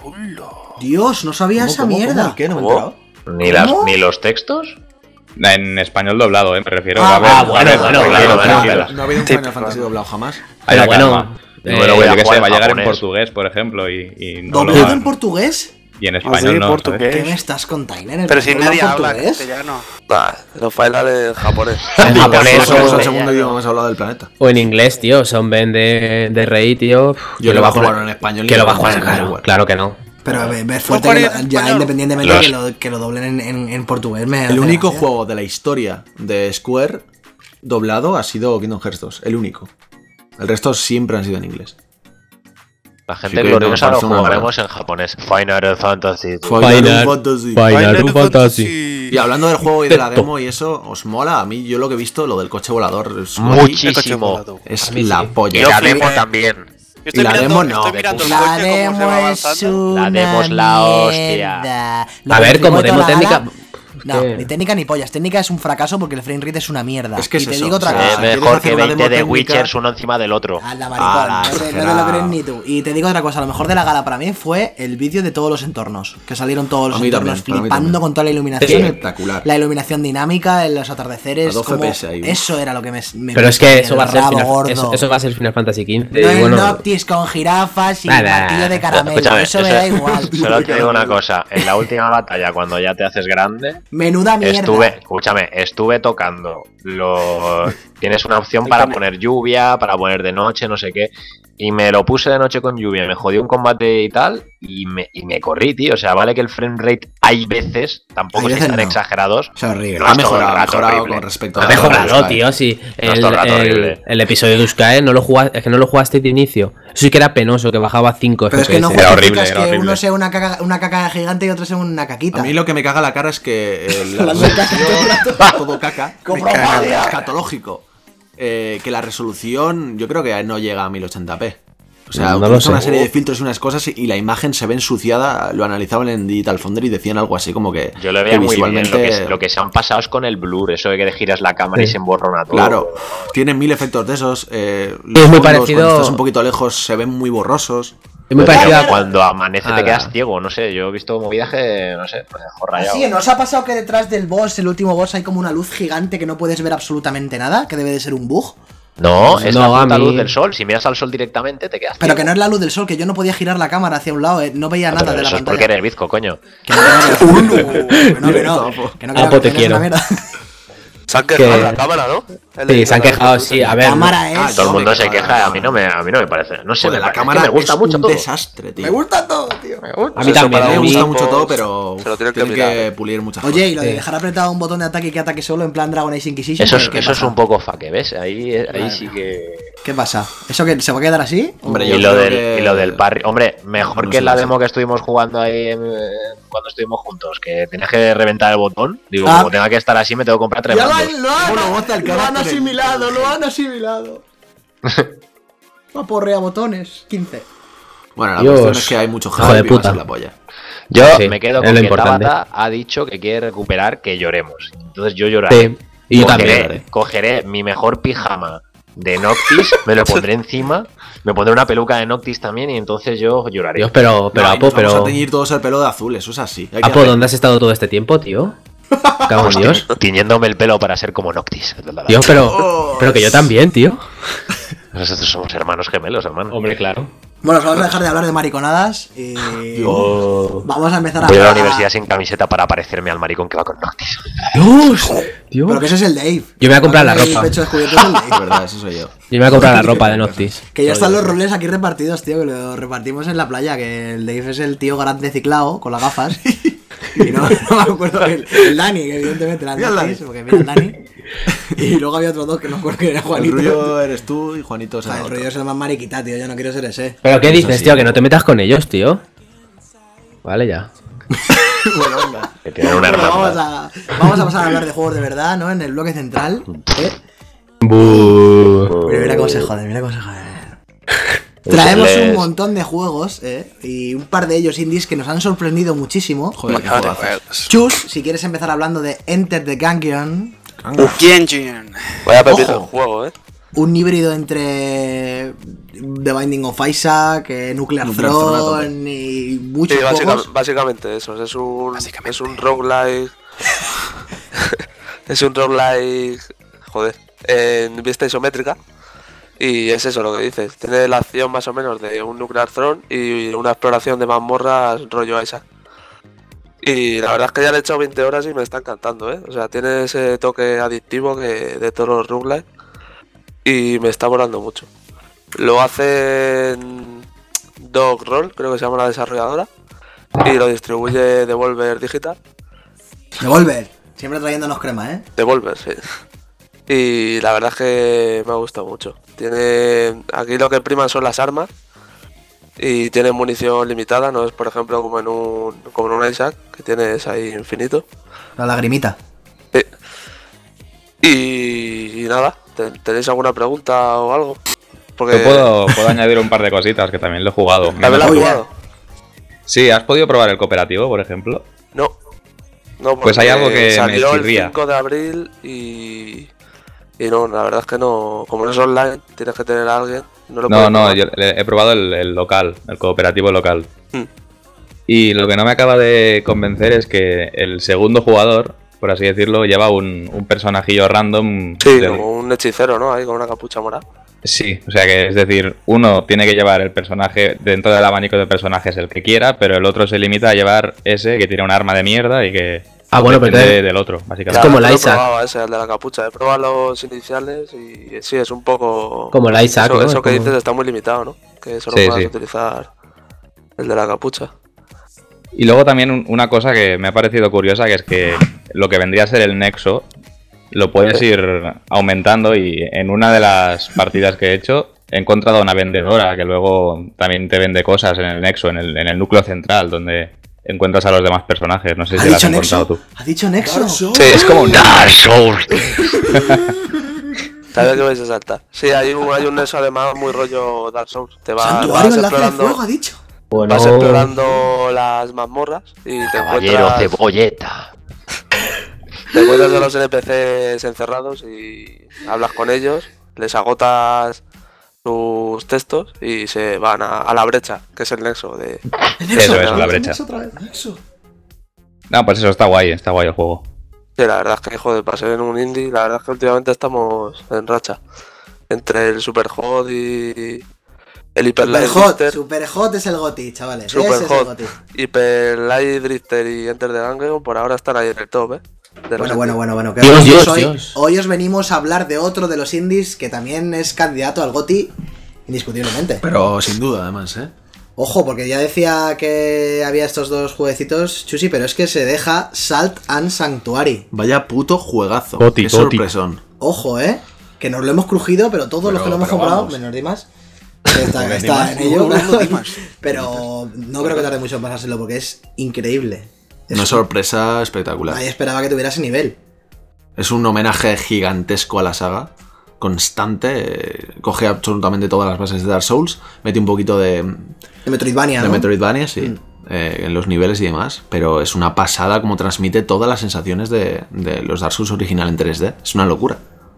Dios, no sabía esa ¿Cómo, cómo, mierda. cómo? ¿Qué? No me he ¿Cómo? enterado. Ni, las, ¿Cómo? ni los textos. En español doblado, eh, me refiero. Ah, a ver, ah, a bueno, ver, bueno, tranquilo, bueno, tranquilo. bueno. No ha habido un Sí, Final Fantasy pero- doblado jamás. Hay Pero la bueno, calma. eh, Bueno, voy a yo que jugar sé, va a en llegar en japonés. portugués, por ejemplo, y, y no lo ¿Doblado va- en portugués? y en Así, español no. portugués. ¿Qué me estás con Tyler? Pero si nadie habla portugués? castellano. Nah, los Final en japonés. En japonés, Somos el o, segundo idioma más hablado del planeta. o en inglés, tío. Son Ben de, de Rey, tío. Yo que lo va va a jugar en español y Que lo va a no jugar, me da claro, igual. claro que no. Pero ve, ve fuerte ¿Cuál que es lo- en ya español? independientemente Los- que lo, que lo doblen en, en, en portugués. Me El hace único gracia. juego de la historia de Square doblado ha sido Kingdom Hearts dos. El único. El resto siempre han sido en inglés. La Sí gente que gloriosa no lo parece una jugaremos en japonés. Final Fantasy. Final- Fantasy. Final Fantasy. Y hablando del juego y de la demo y eso, ¿os mola? A mí yo lo que he visto, lo del coche volador, es, Muchísimo. es A mí la sí. polla. Y la demo también. Yo estoy La mirando, demo no, estoy de mirando el La coche cómo se va demo es avanzando. La demo es la una hostia. mierda. Lo A ver, confirmó como toda demo la técnica... gala. es No, que- ni técnica ni pollas. Técnica es un fracaso porque el frame rate es una mierda. Es que es y te eso, digo otra o sea, cosa. Es si quieres mejor hacer que una veinte demo de técnica- Witchers uno encima del otro. Anda, maricón, Ah, no, te, no te exagerado. lo crees ni tú. Y te digo otra cosa, lo mejor de la gala para mí fue el vídeo de todos los entornos. Que salieron todos los A mí entornos también, para mí flipando también. con toda la iluminación. Espectacular. La iluminación dinámica, los atardeceres. A doce como- F P S ahí. Eso era lo que me. me Pero es puso que el eso va, a ser rabo Final, gordo. eso, eso va a ser Final Fantasy quince. No y el bueno, Noctis con jirafas y Nada. martillo de caramelo. Escúchame, eso me eso- da igual. Solo te digo una cosa. En la última batalla, cuando ya te haces grande, Menuda mierda. estuve, escúchame, estuve tocando lo... Tienes una opción para poner lluvia, para poner de noche, no sé qué. y me lo puse de noche con lluvia, me jodió un combate y tal, y me, y me corrí, tío. O sea, vale que el frame rate hay veces, tampoco Hay si veces están no. exagerados. Es horrible. No Ha es todo el mejorado, ha rato mejorado horrible. con respecto Ha a... mejorado. Claro, tío, sí. No es El, todo el rato el- horrible. el episodio de Uscae no lo jugaste, es que no lo jugaste de inicio. Eso sí que era penoso, que bajaba cinco Pero es F P S. que no Era justificas horrible, era que horrible. uno sea una caca, una caca gigante y otro sea una caquita. A mí lo que me caga la cara es que eh, la Hablando de caca todo el resolución, todo caca, Como me caga, Mario. escatológico. Eh, que la resolución yo creo que no llega a mil ochenta p. O sea, No lo utiliza sé. una serie de filtros y unas cosas y la imagen se ve ensuciada. Lo analizaban en Digital Foundry y decían algo así como que, Yo lo que veía muy bien. visualmente... Lo que, lo que se han pasado es con el blur, eso de que giras la cámara y Sí. se emborrona todo. Claro, tienen mil efectos de esos. Eh, los Es muy fondos, parecido- Cuando estás un poquito lejos se ven muy borrosos. Es muy Pero parecido a... cuando amanece a te la- quedas ciego, no sé. Yo he visto movidas que, no sé, me dejó rayado. Sí, ¿no os ha pasado que detrás del boss, el último boss, hay como una luz gigante que no puedes ver absolutamente nada? Que debe de ser un bug. No, es No, la a puta mí- luz del sol. Si miras al sol directamente te quedas Pero que ciego. no es la luz del sol, que yo no podía girar la cámara hacia un lado, eh, no veía Ah, nada pero de la eso es pantalla. porque eres bizco, coño. Que no, que no, que no, que no, que no, que no, Apo, que te no, quiero. una mierda. Se han quejado Que- en la cámara, ¿no? El Sí, editor se han de la quejado, Luz, sí, a ver. Cámara Ah, es... Todo el mundo me se queja queja, la a mí no me, a mí no me parece. No sé, Joder, me, la parece- cámara es que me gusta es mucho un todo. desastre, tío. Me gusta todo, tío. A mí Eso también, para Me a los mí- gusta campos mucho todo, pero se lo tienen que tienen mirar. que pulir muchas Oye, cosas. y lo de Sí. dejar apretado un botón de ataque que ataque solo en plan Dragon Age Inquisition. Eso ¿qué- es, qué eso es pasa? un poco faque, ¿ves? Ahí, ahí sí que. ¿Qué pasa? ¿Eso que se va a quedar así? Hombre, Y yo lo, creo del, que- y lo del parry. Hombre, mejor No que sé, la no sé. demo que estuvimos jugando ahí eh, cuando estuvimos juntos, que tenías que reventar el botón. Digo, Ah. como tenga que estar así, me tengo que comprar tres Ya lo mandos. han, lo han, ¿Cómo lo bota el lo han carácter? asimilado, lo han asimilado. Aporrea botones. quince. Bueno, la Dios. cuestión es que hay mucho Hijo de hype y va a puta. ser la polla. Yo Sí, me quedo es con lo que importante. Tabata ha dicho que quiere recuperar que lloremos. Entonces yo lloraré. Sí. Y yo cogeré, también. lloraré. cogeré mi mejor pijama de Noctis, me lo pondré encima, me pondré una peluca de Noctis también y entonces yo lloraré. Dios, pero, pero No, y Apo, nos vamos pero... a teñir todos el pelo de azul, eso es así. Hay que Apo, hacer- ¿dónde has estado todo este tiempo, tío? Cago en Dios. Tiñéndome el pelo para ser como Noctis. Dios, pero... Pero que yo también, tío. Nosotros somos hermanos gemelos, hermano. Hombre, claro. Bueno, os vamos a dejar de hablar de mariconadas y Dios. vamos a empezar a Voy a la hablar- universidad sin camiseta para parecerme al maricón que va con Noctis. Dios. Pero que Dios. ese es el Dave. Yo me voy a comprar la El ropa. pecho descubierto es el Es Dave. verdad, eso soy yo. Yo me voy a comprar la ropa de Noctis. Que ya Soy están yo. los roles aquí repartidos, tío, que lo repartimos en la playa, que el Dave es el tío grande ciclao, con las gafas. Y no, no me acuerdo, el, el Dani, que evidentemente era el Mira el Noctis, Dani. porque mira el Dani. Y luego había otros dos que no me acuerdo que era El Juanito. rollo eres tú y Juanito es el Joder, el otro. rollo es el más mariquita, tío, yo no quiero ser ese. ¿Pero qué Eso dices, sí. tío? Que no te metas con ellos, tío. Vale, ya. Bueno, venga. Que tienen una Bueno, vamos, hermandad. a, vamos a pasar a hablar de juegos de verdad, ¿no? En el bloque central. ¿eh? Buh. Mira, mira cómo se jode, mira cómo se jode. Traemos Les- un montón de juegos, ¿eh? Y un par de ellos indies que nos han sorprendido muchísimo. Joder, qué Madre juegazos. Chus, si quieres empezar hablando de Enter the Gungeon, Genshin. Vaya pepito Ojo. el juego, ¿eh? un híbrido entre The Binding of Isaac, eh, Nuclear, Nuclear Throne, Throne y muchos Sí, básica- juegos. básicamente eso. Es un, Básicamente. es un roguelike. es un roguelike. Joder. En vista isométrica. Y es eso lo que dices. Tiene la acción más o menos de un Nuclear Throne y una exploración de mazmorras rollo Isaac. Y la verdad es que ya le he echado veinte horas y me está encantando, ¿eh? O sea, tiene ese toque adictivo que de todos los roguelike. Y me está volando mucho. Lo hace en Dog Roll, creo que se llama la desarrolladora. Y lo distribuye Devolver Digital. Devolver, siempre trayéndonos crema, ¿eh? Devolver, sí. Y la verdad es que me ha gustado mucho. Tiene. Aquí lo que priman son las armas. Y tiene munición limitada, no es por ejemplo como en un. como en un Isaac, que tienes ahí infinito. La lagrimita. Sí. Y, y nada, ¿te- ¿tenéis alguna pregunta o algo? Porque. Yo puedo, puedo añadir un par de cositas que también lo he jugado. ¿También lo has Oh, yeah. jugado? Sí, ¿has podido probar el cooperativo, por ejemplo? No. No, Pues hay porque algo que me salió el chirría. cinco de abril y. Y no, la verdad es que no. Como no es online, tienes que tener a alguien. No, lo No, puedes no, probar. yo he probado el, el local, el cooperativo local. Hmm. Y lo que no me acaba de convencer es que el segundo jugador, por así decirlo, lleva un, un personajillo random. Sí, de- como un hechicero, ¿no? Ahí con una capucha morada. Sí, o sea que es decir, uno tiene que llevar el personaje dentro del abanico de personajes el que quiera, pero el otro se limita a llevar ese que tiene un arma de mierda y que Ah, bueno, pero depende te- del otro, Es básicamente. como no el he Isaac. probado ese, el de la capucha. He probado los iniciales y sí, es un poco... Como el Isaac, Eso, ¿no? eso que Como- dices está muy limitado, ¿no? Que solo Sí, puedas sí. utilizar el de la capucha. Y luego también un- una cosa que me ha parecido curiosa, que es que lo que vendría a ser el nexo, lo puedes ir aumentando y en una de las partidas que he hecho he encontrado a una vendedora que luego también te vende cosas en el nexo, en el, en el núcleo central, donde encuentras a los demás personajes. No sé ¿Ha si las has dicho encontrado Nexo? tú. ¿Ha dicho Nexo? Sí, es como un Dark Souls. Sabía que vais a saltar. Sí, hay un, hay un nexo además muy rollo Dark Souls. Te vas, Santuario vas enlace de explorando, fuego, ha dicho. Bueno, vas explorando las mazmorras y te Caballero encuentras, cebolleta. te encuentras a los N P Cs encerrados y hablas con ellos, les agotas sus textos y se van a, a la brecha, que es el nexo de... El Eso es, ¿no? la El brecha. Nexo otra vez, Nexo. No, pues eso está guay, está guay el juego. Sí, la verdad es que, joder, para ser en un indie, la verdad es que últimamente estamos en racha. Entre el Superhot y el Hyper Light Super Hot, Drifter, Super Hot es el GOTY, chavales. Ese Super es el Hot, GOTY. Hyper Light Drifter y Enter the Gungeon, por ahora están ahí en el top, ¿eh? De los Bueno, bueno, bueno, bueno. Que Dios, hoy, Dios, hoy- Dios. hoy os venimos a hablar de otro de los indies que también es candidato al GOTY indiscutiblemente. Pero sin duda, además, ¿eh? Ojo, porque ya decía que había estos dos jueguecitos, Chusi, pero es que se deja Salt and Sanctuary. Vaya puto juegazo. Goti, Qué goti. sorpresón. Ojo, ¿eh? Que nos lo hemos crujido, pero todos Pero- los que lo hemos pero comprado, vamos. menos Dimas, que está, Menos está Dimas. en ello, Uh, claro. Dimas. Pero no creo que tarde mucho en pasárselo porque es increíble. Es Una un- sorpresa espectacular. Nadie esperaba que tuviera ese nivel. Es un homenaje gigantesco a la saga. Constante. eh, Coge absolutamente todas las bases de Dark Souls. Mete un poquito de, De Metroidvania, de ¿no? Metroidvania, sí. Mm. eh, en los niveles y demás. Pero es una pasada como transmite todas las sensaciones de, de los Dark Souls original en tres D. Es una locura.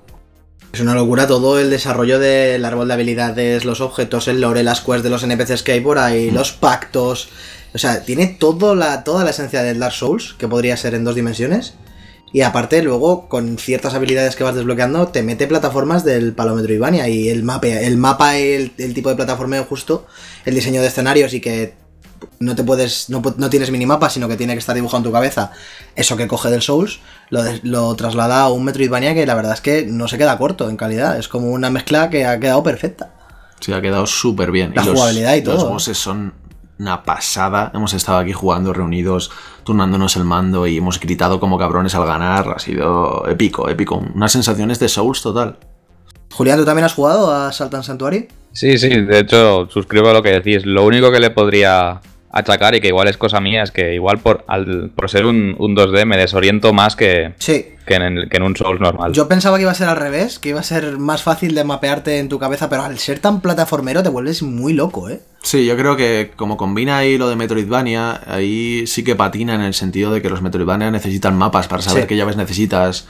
Es una locura todo el desarrollo del árbol de habilidades, los objetos, el lore, las quests de los N P Cs que hay por ahí, los pactos. O sea, tiene todo la, toda la esencia del Dark Souls, que podría ser en dos dimensiones. Y aparte, luego, con ciertas habilidades que vas desbloqueando, te mete plataformas del palo Metroidvania. Y el mapa, el mapa y el, el tipo de plataformeo justo, el diseño de escenarios y que no te puedes, no, pu- no tienes minimapa, sino que tiene que estar dibujado en tu cabeza. Eso que coge del Souls, lo, de- lo traslada a un Metroidvania que la verdad es que no se queda corto en calidad. Es como una mezcla que ha quedado perfecta. Sí, ha quedado súper bien. La los, jugabilidad y todo, Los ¿eh? bosses son una pasada. Hemos estado aquí jugando, reunidos, turnándonos el mando y hemos gritado como cabrones al ganar. Ha sido épico, épico. Unas sensaciones de Souls total. Julián, ¿tú también has jugado a Salt and Sanctuary? Sí, sí, de hecho, suscribo a lo que decís. Lo único que le podría achacar, y que igual es cosa mía, es que igual por, al, por ser un, un dos D me desoriento más que, Sí. que, en, el- que en un Souls normal. Yo pensaba que iba a ser al revés, que iba a ser más fácil de mapearte en tu cabeza, pero al ser tan plataformero te vuelves muy loco, ¿eh? Sí, yo creo que como combina ahí lo de Metroidvania, ahí sí que patina en el sentido de que los Metroidvania necesitan mapas para saber Sí. qué llaves necesitas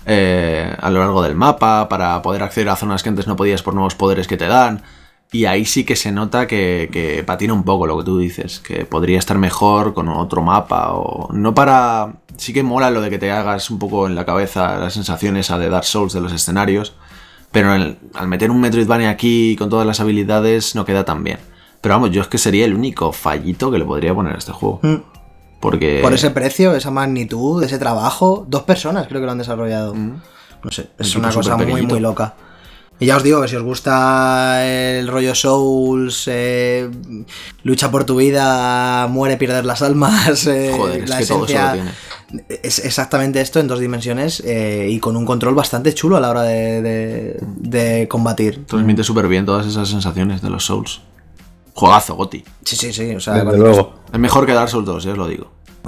eh, a lo largo del mapa, para poder acceder a zonas que antes no podías por nuevos poderes que te dan. Y ahí sí que se nota que, que patina un poco lo que tú dices, que podría estar mejor con otro mapa o no para... Sí que mola lo de que te hagas un poco en la cabeza las sensaciones a de Dark Souls de los escenarios, pero el- al meter un Metroidvania aquí con todas las habilidades no queda tan bien. Pero vamos, yo es que sería el único fallito que le podría poner a este juego. Mm. Porque... Por ese precio, esa magnitud, ese trabajo, dos personas creo que lo han desarrollado. Mm. No sé, Un es equipo una cosa súper muy, pequeñito. muy loca. Y ya os digo que si os gusta el rollo Souls, eh, lucha por tu vida, muere, pierdes las almas, eh, Joder, es la que todo eso lo esencia, tiene. es exactamente esto en dos dimensiones eh, y con un control bastante chulo a la hora de, de- de combatir. Transmite súper bien todas esas sensaciones de los Souls. Juegazo, Goti. Sí, sí, sí. O sea, Desde cuando- luego. Es mejor que Dark Souls dos, ya os lo digo.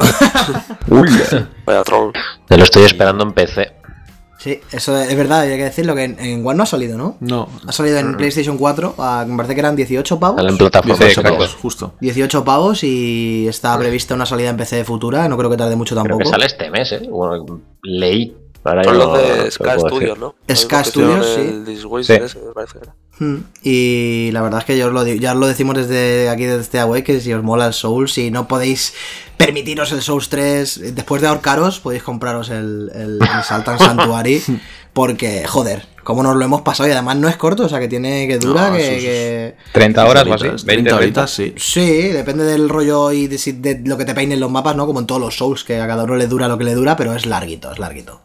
Vaya troll. Te lo estoy esperando en P C. Sí, eso es verdad, hay que decirlo que en, en One no ha salido, ¿no? No. Ha salido en PlayStation cuatro, a- me parece que eran dieciocho pavos. Sale en plataformas Sí, dieciocho exacto. pavos, justo. dieciocho pavos y está prevista una salida en P C futura, no creo que tarde mucho Creo tampoco. que sale este mes, ¿eh? Bueno, leí. Ahora Son yo los no- no de te Ska lo puedo Studios, decir. ¿no? Ska Los mismos que Studios, hicieron sí. el Diswaster Sí. ese, me parece que era. Hmm, Y la verdad es que ya os lo, di- ya os lo decimos desde aquí, desde este Away, que si os mola el Souls, si no podéis permitiros el Souls tres, después de ahorcaros, podéis compraros el, el, el Salt and Sanctuary, porque, joder, cómo nos lo hemos pasado y además no es corto, o sea que tiene que dura, No, que, sus- que- treinta horas o así, horitas, veinte, treinta treinta. horitas, sí. Sí, depende del rollo y de, si- de lo que te peinen los mapas, ¿no? Como en todos los Souls, que a cada uno le dura lo que le dura, pero es larguito, es larguito.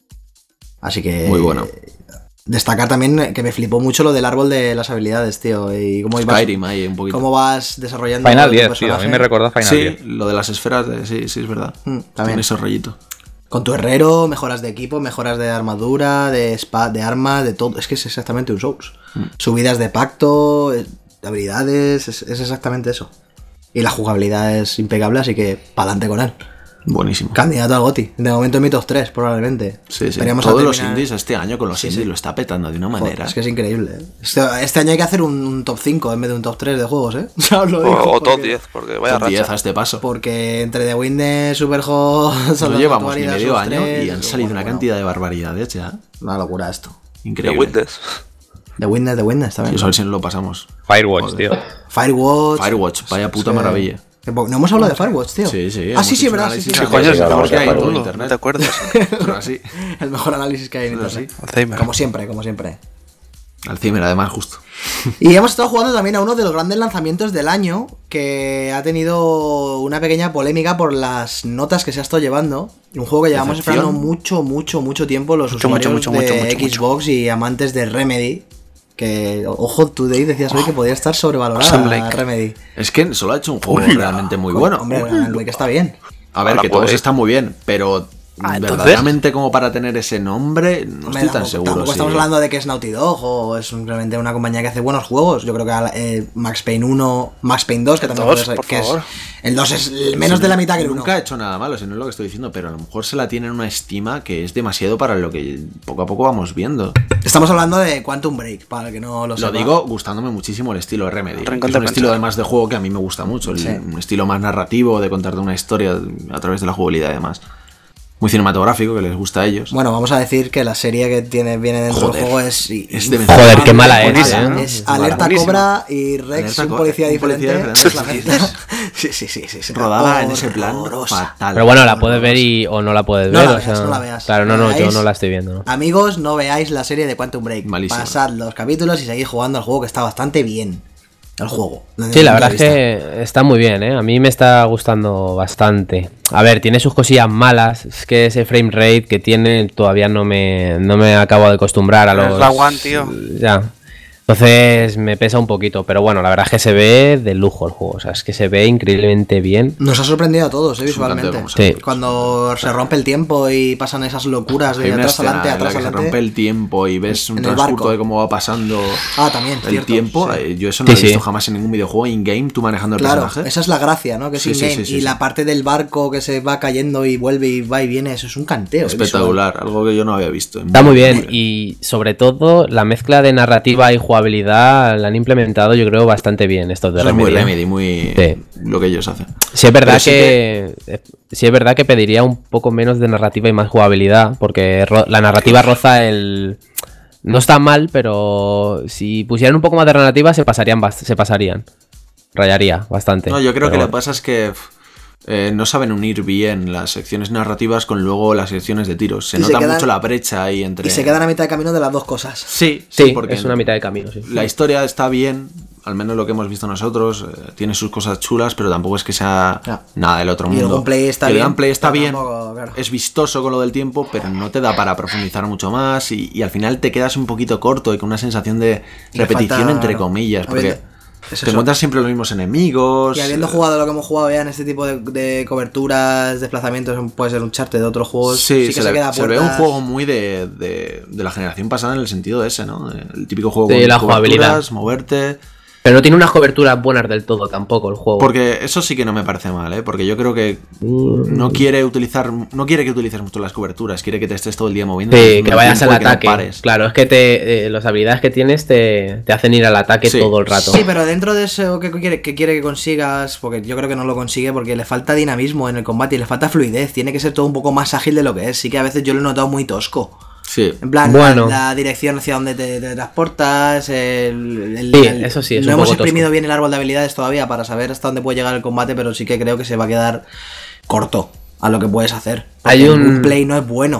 Así que... Muy bueno. Destacar también que me flipó mucho lo del árbol de las habilidades, tío, y cómo ibas, Skyrim ahí un poquito. cómo vas desarrollando Final tu diez, tío. A personaje. mí me recuerda Final Sí, diez. lo de las esferas, de, sí, sí, es verdad. Mm, Tiene también. ese rollito. Con tu herrero, mejoras de equipo, mejoras de armadura, de spa, de armas, de todo. Es que es exactamente un Souls. Mm. Subidas de pacto, eh, de habilidades, es, es exactamente eso. Y la jugabilidad es impecable, así que pa'lante con él. Buenísimo. Candidato al GOTY. De momento en mi top tres, probablemente. Sí, sí. Esperemos a Todos los terminar- indies este año con los Sí, indies sí. lo está petando de una Joder, manera. es que es increíble. ¿eh? Este, este año hay que hacer un, un top cinco en vez de un top tres de juegos, ¿eh? Ya os lo digo. O, o top porque- diez, porque vaya Top diez racha. a este paso. Porque entre The Witness, Superhot, No llevamos ni medio año y han salido una cantidad de barbaridades ya. Una locura esto. De Increíble. Witness. The Witness, The Witness también. Tío, a ver si nos lo pasamos. Firewatch, tío. Firewatch. Firewatch, vaya puta Sí. maravilla. No hemos hablado de Firewatch, tío. Sí, sí. Ah, sí, hemos sí, hecho verdad. un Sí, sí, análisis sí. de- Coño, de si todo no lo que hay en todo todo, ¿no internet. te acuerdas? Pero así. El mejor análisis que hay en Pero internet. Alzheimer. Como siempre, como siempre. Alzheimer, además, justo. Y hemos estado jugando también a uno de los grandes lanzamientos del año, que ha tenido una pequeña polémica por las notas que se ha estado llevando. Un juego que llevamos ¿Decepción? esperando mucho, mucho, mucho tiempo los Mucho, usuarios mucho, de mucho, mucho, mucho, Xbox y amantes de Remedy. Que, ojo, Today decías hoy que podía estar sobrevalorada Sam Lake. Remedy. Es que solo ha hecho un juego Hola. realmente muy bueno. Hombre, Alan Wake está bien. A ver, Ahora que todos puede. están muy bien, pero Ah, entonces- verdaderamente como para tener ese nombre, no Hombre, estoy tan tampoco- seguro. Tampoco sí. estamos hablando de que es Naughty Dog o es simplemente una compañía que hace buenos juegos. Yo creo que eh, Max Payne uno, Max Payne dos, que también dos, puede ser- por que es- favor. el dos es el menos Sí, de la mitad que el uno. Nunca ha hecho nada malo, si no es lo que estoy diciendo, pero a lo mejor se la tiene en una estima que es demasiado para lo que poco a poco vamos viendo. Estamos hablando de Quantum Break, para el que no lo Lo sepa. digo gustándome muchísimo el estilo de Remedy. Rincón Es de un estilo pensar. además de juego que a mí me gusta mucho. el- Sí. Un estilo más narrativo, de contarte una historia a través de la jugabilidad además. Muy cinematográfico, que les gusta a ellos. Bueno, vamos a decir que la serie que tiene viene dentro Joder, del juego es... es de Joder, qué mala es, buenísima. ¿eh? Es Alerta Buenísima. Cobra y Rex, Alerta un Co- policía un diferente. policía Es la diferente. mezcla. Sí, sí, sí, sí, sí. Rodada en ese plan Horrorosa. fatal. Pero bueno, la puedes ver y o no la puedes No ver. la o veas, sea, no la veas. Claro, no, No no, la yo veáis. no la estoy viendo. ¿no? Amigos, no veáis la serie de Quantum Break. Malísima. Pasad los capítulos y seguid jugando al juego, que está bastante bien. El juego. desde Sí, mi la punto verdad es de vista. que está muy bien, ¿eh? A mí me está gustando bastante. A ver, tiene sus cosillas malas. Es que ese frame rate que tiene todavía no me, no me acabo de acostumbrar a Es los... la One, tío. Ya. Entonces me pesa un poquito. Pero bueno, la verdad es que se ve de lujo el juego. O sea, es que se ve increíblemente bien. Nos ha sorprendido a todos, ¿eh? Es un Visualmente. canteo, como Sí. Cuando se rompe el tiempo y pasan esas locuras de Hay una atrás escena adelante, en la atrás que se adelante. rompe el tiempo y ves un En el transcurso barco. de cómo va pasando Ah, también, el cierto, tiempo. sí. Eh, Yo eso no Sí, lo he visto sí. jamás en ningún videojuego in-game, tú manejando el Claro, personaje. esa es la gracia, ¿no? Que es Sí, sí, in-game. sí, sí, y la sí. parte del barco que se va cayendo y vuelve y va y viene, eso es un canteo. ¿eh? Espectacular, algo que yo no había visto. Está muy bien. Y sobre todo la mezcla de narrativa y jugabilidad la han implementado yo creo bastante bien estos de Eso es muy Remedy, ¿eh? Remedy, muy Sí. lo que ellos hacen. Sí es verdad Pero sí que, eh, sí es verdad que pediría un poco menos de narrativa y más jugabilidad, porque ro- la narrativa roza el no está mal, pero si pusieran un poco más de narrativa se pasarían bast- se pasarían. Rayaría bastante. No, yo creo Pero que lo bueno. que pasa es que pf, eh, no saben unir bien las secciones narrativas con luego las secciones de tiros. Se Y se nota quedan- mucho la brecha ahí entre. Y se quedan a mitad de camino de las dos cosas. Sí, Sí, sí, porque es una mitad de camino, sí. la historia está bien, al menos lo que hemos visto nosotros, eh, tiene sus cosas chulas, pero tampoco es que sea Ya. nada del otro Y el mundo. gameplay está el bien, gameplay está pero bien, tampoco, claro. es vistoso con lo del tiempo, pero no te da para profundizar mucho más y, y al final te quedas un poquito corto y con una sensación de Le repetición falta- entre comillas, porque Habiendo- es te eso. encuentras siempre los mismos enemigos. Y habiendo eh, jugado lo que hemos jugado ya en este tipo de, de coberturas, desplazamientos, puede ser un charte de otros juegos. Sí, que se, se le- queda a se ve un puertas. juego muy de, de, de la generación pasada en el sentido ese, ¿no? El típico juego Sí, con la jugabilidad. coberturas, moverte. Pero no tiene unas coberturas buenas del todo tampoco el juego. Porque eso sí que no me parece mal, ¿eh? Porque yo creo que Mm. no quiere utilizar, no quiere que utilices mucho las coberturas, quiere que te estés todo el día moviendo. Sí, haciendo que el vayas al tiempo y que no ataque. pares. Claro, es que te, eh, las habilidades que tienes te, te hacen ir al ataque Sí. todo el rato. Sí, pero dentro de eso que quiere, que quiere que consigas, porque yo creo que no lo consigue porque le falta dinamismo en el combate y le falta fluidez, tiene que ser todo un poco más ágil de lo que es, sí que a veces yo lo he notado muy tosco. Sí. En plan, Bueno. la, la dirección hacia donde te, te transportas, el, el- Sí, el- eso sí, es no un hemos poco tosco. exprimido bien el árbol de habilidades todavía para saber hasta dónde puede llegar el combate, pero sí que creo que se va a quedar corto a lo que puedes hacer. Porque Hay un- el gameplay no es bueno.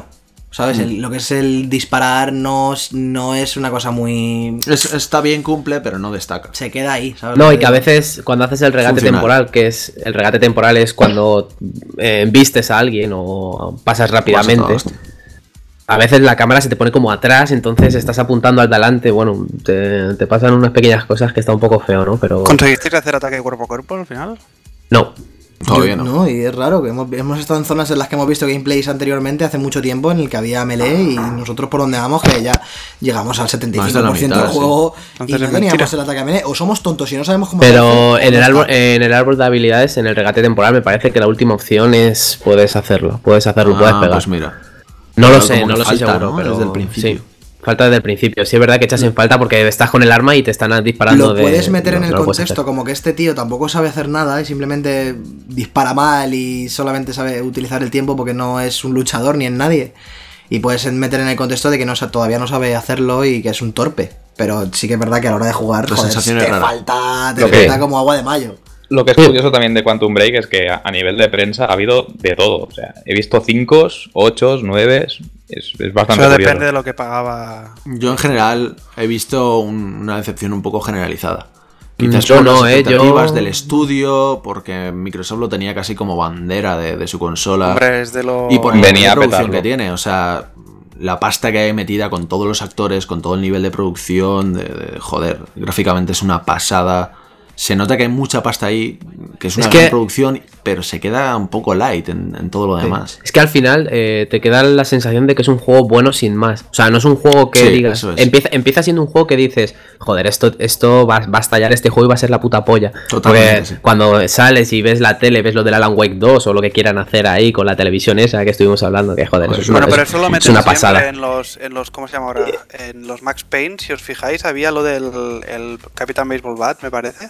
¿Sabes? Mm. El- lo que es el disparar no, es- no es una cosa muy... Es- está bien, cumple, pero no destaca. Se queda ahí, ¿sabes? No, Lo y que a digo. veces cuando haces el regate Funcional. temporal, que es el regate temporal es cuando eh, vistes a alguien o pasas rápidamente. Hostia. A veces la cámara se te pone como atrás, entonces estás apuntando al delante. Bueno, te, te pasan unas pequeñas cosas que está un poco feo, ¿no? Pero ¿Conseguisteis hacer ataque cuerpo a cuerpo al final? no. Todavía Yo- no. y es raro, que hemos, hemos estado en zonas en las que hemos visto gameplays anteriormente hace mucho tiempo en el que había melee y nosotros por donde vamos que ya llegamos al setenta y cinco por ciento Más de la del mitad, juego sí. y Entonces no es teníamos mentira. el ataque a melee o somos tontos y no sabemos cómo Pero se hace, en o el no árbol, está. en el árbol de habilidades, en el regate temporal, me parece que la última opción es puedes hacerlo, puedes hacerlo, puedes Ah, pegar. pues mira. No lo Pero sé, como no que lo sé falta, seguro, ¿no? pero Desde el principio. sí, falta desde el principio. Sí es verdad que echas en falta porque estás con el arma y te están disparando. Lo de- puedes meter no, en el no lo puedes contexto hacer. como que este tío tampoco sabe hacer nada y simplemente dispara mal y solamente sabe utilizar el tiempo porque no es un luchador ni es nadie. Y puedes meter en el contexto de que no, sa- todavía no sabe hacerlo y que es un torpe. Pero sí que es verdad que a la hora de jugar, La joder, sensación te es rara. falta, te Lo que- falta como agua de mayo. Lo que es curioso también de Quantum Break es que a a nivel de prensa ha habido de todo. O sea, he visto cinco, ocho, nueve. Es, es bastante Eso curioso. depende de lo que pagaba. Yo en general he visto un- una decepción un poco generalizada. Quizás Yo por no, las eh, expectativas yo- del estudio, porque Microsoft lo tenía casi como bandera de, de su consola. Hombre, es de lo... Y por el Venía nivel de a producción petarlo. que tiene, o sea, la pasta que hay metida con todos los actores, con todo el nivel de producción, de, de- joder, gráficamente es una pasada. Se nota que hay mucha pasta ahí, que es una Es gran que- producción, pero se queda un poco light en, en todo lo demás. Es que al final eh, te queda la sensación de que es un juego bueno sin más. O sea, no es un juego que Sí, digas. eso es. Empieza, empieza siendo un juego que dices, joder, esto, esto va, va a estallar este juego y va a ser la puta polla. Totalmente, Porque sí. cuando sales y ves la tele, ves lo del Alan Wake dos o lo que quieran hacer ahí con la televisión esa que estuvimos hablando, que joder, eso es una, Bueno, pero es- eso lo es meten una siempre pasada. en los, en los, ¿cómo se llama ahora? En los Max Payne, si os fijáis, había lo del el Capitán Baseball Bat, me parece.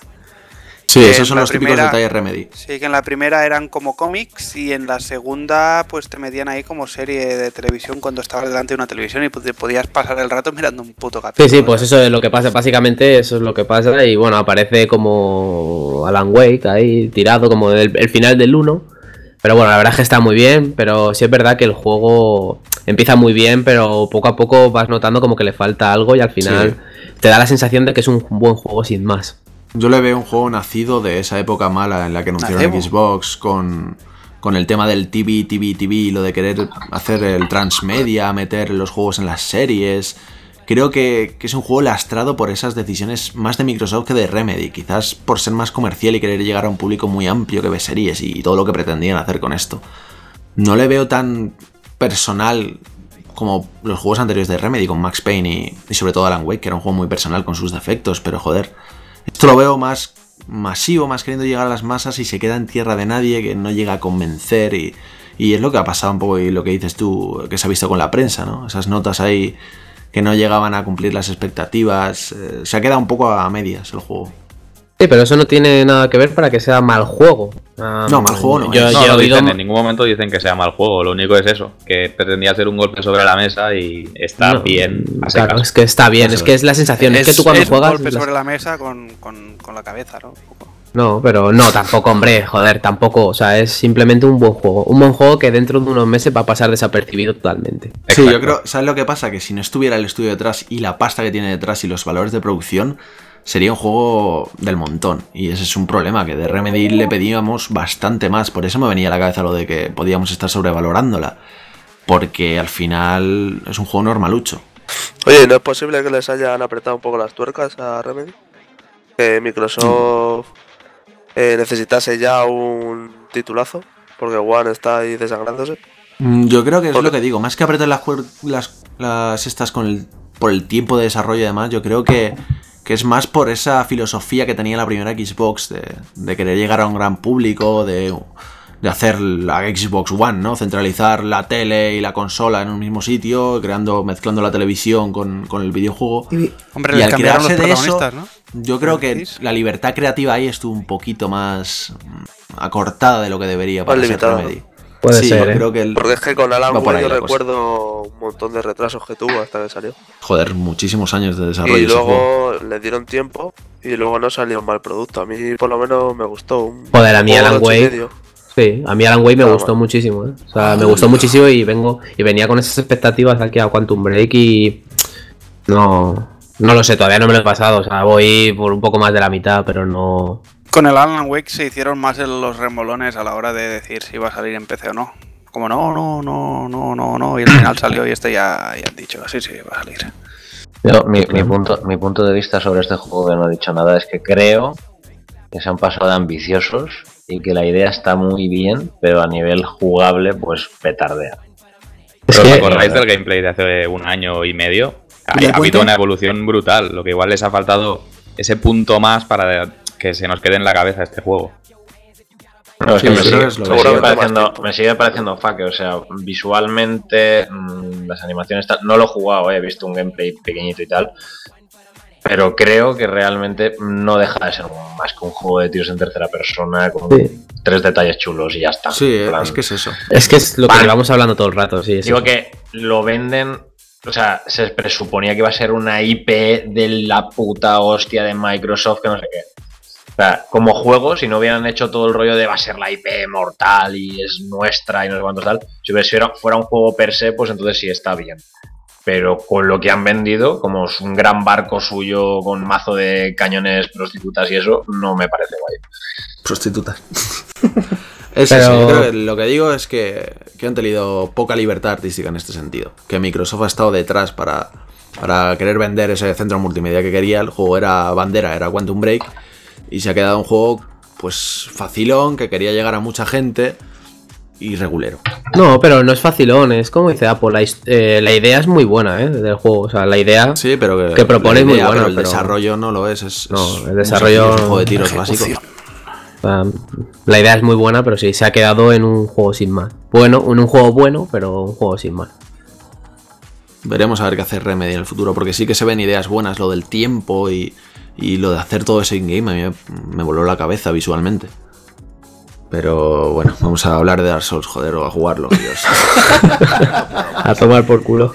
Sí, que esos en son la los típicos primera- detalles Remedy. Sí, que en la primera eran como cómics y en la segunda pues te metían ahí como serie de televisión cuando estabas delante de una televisión y te podías pasar el rato mirando un puto capítulo. Sí, sí, pues eso es lo que pasa, básicamente eso es lo que pasa y bueno, aparece como Alan Wake ahí tirado como el, el final del uno, pero bueno, la verdad es que está muy bien, pero sí es verdad que el juego empieza muy bien, pero poco a poco vas notando como que le falta algo y al final te da la sensación de que es un buen juego sin más. Yo le veo un juego nacido de esa época mala en la que anunciaron Nacebo. Xbox con, con el tema del T V, T V, T V, lo de querer hacer el transmedia, meter los juegos en las series. Creo que, que es un juego lastrado por esas decisiones más de Microsoft que de Remedy, quizás por ser más comercial y querer llegar a un público muy amplio que ve series y todo lo que pretendían hacer con esto. No le veo tan personal como los juegos anteriores de Remedy con Max Payne y, y sobre todo Alan Wake, que era un juego muy personal con sus defectos, pero joder, esto lo veo más masivo, más queriendo llegar a las masas y se queda en tierra de nadie, que no llega a convencer y, y es lo que ha pasado un poco y lo que dices tú, que se ha visto con la prensa, ¿no? Esas notas ahí que no llegaban a cumplir las expectativas, eh, se ha quedado un poco a medias el juego. Sí, pero eso no tiene nada que ver para que sea mal juego. Um, No, mal juego no Yo, es. yo No, he no oído- dicen, en ningún momento dicen que sea mal juego, lo único es eso, que pretendía hacer un golpe sobre la mesa y está no, bien. a Claro, secas. es que está bien, Eso es que es la sensación, es, que tú cuando es juegas... un golpe las- sobre la mesa con, con, con la cabeza, ¿no? Un poco. No, pero no, tampoco, hombre, joder, tampoco. O sea, es simplemente un buen juego. Un buen juego que dentro de unos meses va a pasar desapercibido totalmente. Sí, Exacto. yo creo, ¿sabes lo que pasa? Que si no estuviera el estudio detrás y la pasta que tiene detrás y los valores de producción, sería un juego del montón. Y ese es un problema, que de Remedy le pedíamos bastante más. Por eso me venía a la cabeza lo de que podíamos estar sobrevalorándola. Porque al final es un juego normalucho. Oye, ¿no es posible que les hayan apretado un poco las tuercas a Remedy? Que Microsoft eh, necesitase ya un titulazo, porque One está ahí desangrándose. Mm, Yo creo que es Porque- lo que digo, más que apretar las, cuer- las, las estas con el, por el tiempo de desarrollo y demás, yo creo que, que es más por esa filosofía que tenía la primera Xbox de, de querer llegar a un gran público, de, de hacer la Xbox One, ¿no? Centralizar la tele y la consola en un mismo sitio, creando, mezclando la televisión con, con el videojuego. Y- Hombre, Y les al cambiaron los crearse de eso, protagonistas, ¿no? Yo creo que ¿Decís? la libertad creativa ahí estuvo un poquito más mm, acortada de lo que debería para Más ser limitada, Remedy. Puede sí, ser, yo ¿eh? creo que el, Porque es que con Alan Va por Wake ahí yo la cosa. recuerdo un montón de retrasos que tuvo hasta que salió. joder, muchísimos años de desarrollo Y ese juego. luego le dieron tiempo y luego no salió un mal producto. A mí por lo menos me gustó. Un Joder, a mí juego de Alan ocho y Wake- medio. Sí, a mí Alan Wake me Ah, gustó bueno. muchísimo, ¿eh? O sea, me gustó muchísimo y vengo y venía con esas expectativas aquí a Quantum Break y no no lo sé, todavía no me lo he pasado, o sea, voy por un poco más de la mitad, pero no. Con el Alan Wake se hicieron más el- los remolones a la hora de decir si iba a salir en P C o no. Como no, no, no, no, no, no, y al final salió y este ya, ya han dicho, sí, sí, va a salir. Yo, mi, mi punto, mi punto de vista sobre este juego, que no he dicho nada, es que creo que se han pasado de ambiciosos y que la idea está muy bien, pero a nivel jugable, pues petardea. Es ¿Pero os que acordáis del gameplay de hace un año y medio? ¿Y Ha, del ha habido puente? una evolución brutal, lo que igual les ha faltado ese punto más para que se nos quede en la cabeza este juego. No, es Sí, que me yo sigue, creo que es lo me que sigue seguramente pareciendo, más tiempo. me sigue pareciendo fuck, o sea, visualmente mmm, las animaciones tal, no lo he jugado, eh, he visto un gameplay pequeñito y tal, pero creo que realmente no deja de ser más que un juego de tiros en tercera persona con Sí. tres detalles chulos y ya está. Sí, En plan, es que es eso. es que es lo que Vale. llevamos hablando todo el rato, sí. es digo eso. que lo venden, o sea, se presuponía que iba a ser una I P de la puta hostia de Microsoft, que no sé qué. O sea, como juego, si no hubieran hecho todo el rollo de va a ser la I P mortal y es nuestra y no sé cuántos tal, si hubiera, fuera un juego per se, pues entonces sí está bien. Pero con lo que han vendido, como es un gran barco suyo con mazo de cañones prostitutas y eso, no me parece guay. Prostitutas. Es Pero- eso, yo creo que lo que digo es que, que han tenido poca libertad artística en este sentido. Que Microsoft ha estado detrás para, para querer vender ese centro multimedia que quería. El juego era bandera, era Quantum Break. Y se ha quedado un juego, pues, facilón, que quería llegar a mucha gente y regulero. No, pero no es facilón, es como dice Apple, la, his- eh, la idea es muy buena, ¿eh? Del juego, o sea, la idea... Sí, pero que, Que propone la muy idea, bueno, pero el pero- desarrollo no lo es. es No, es el un desarrollo- es un juego de tiros básico. O sea, la idea es muy buena, pero sí, se ha quedado en un juego sin más. Bueno, en un juego bueno, pero un juego sin más. Veremos a ver qué hace Remedy en el futuro, porque sí que se ven ideas buenas, lo del tiempo y, y lo de hacer todo ese in-game, a mí me, me voló la cabeza visualmente. Pero bueno, vamos a hablar de Dark Souls, joder, o a jugarlo, Dios. A tomar por culo.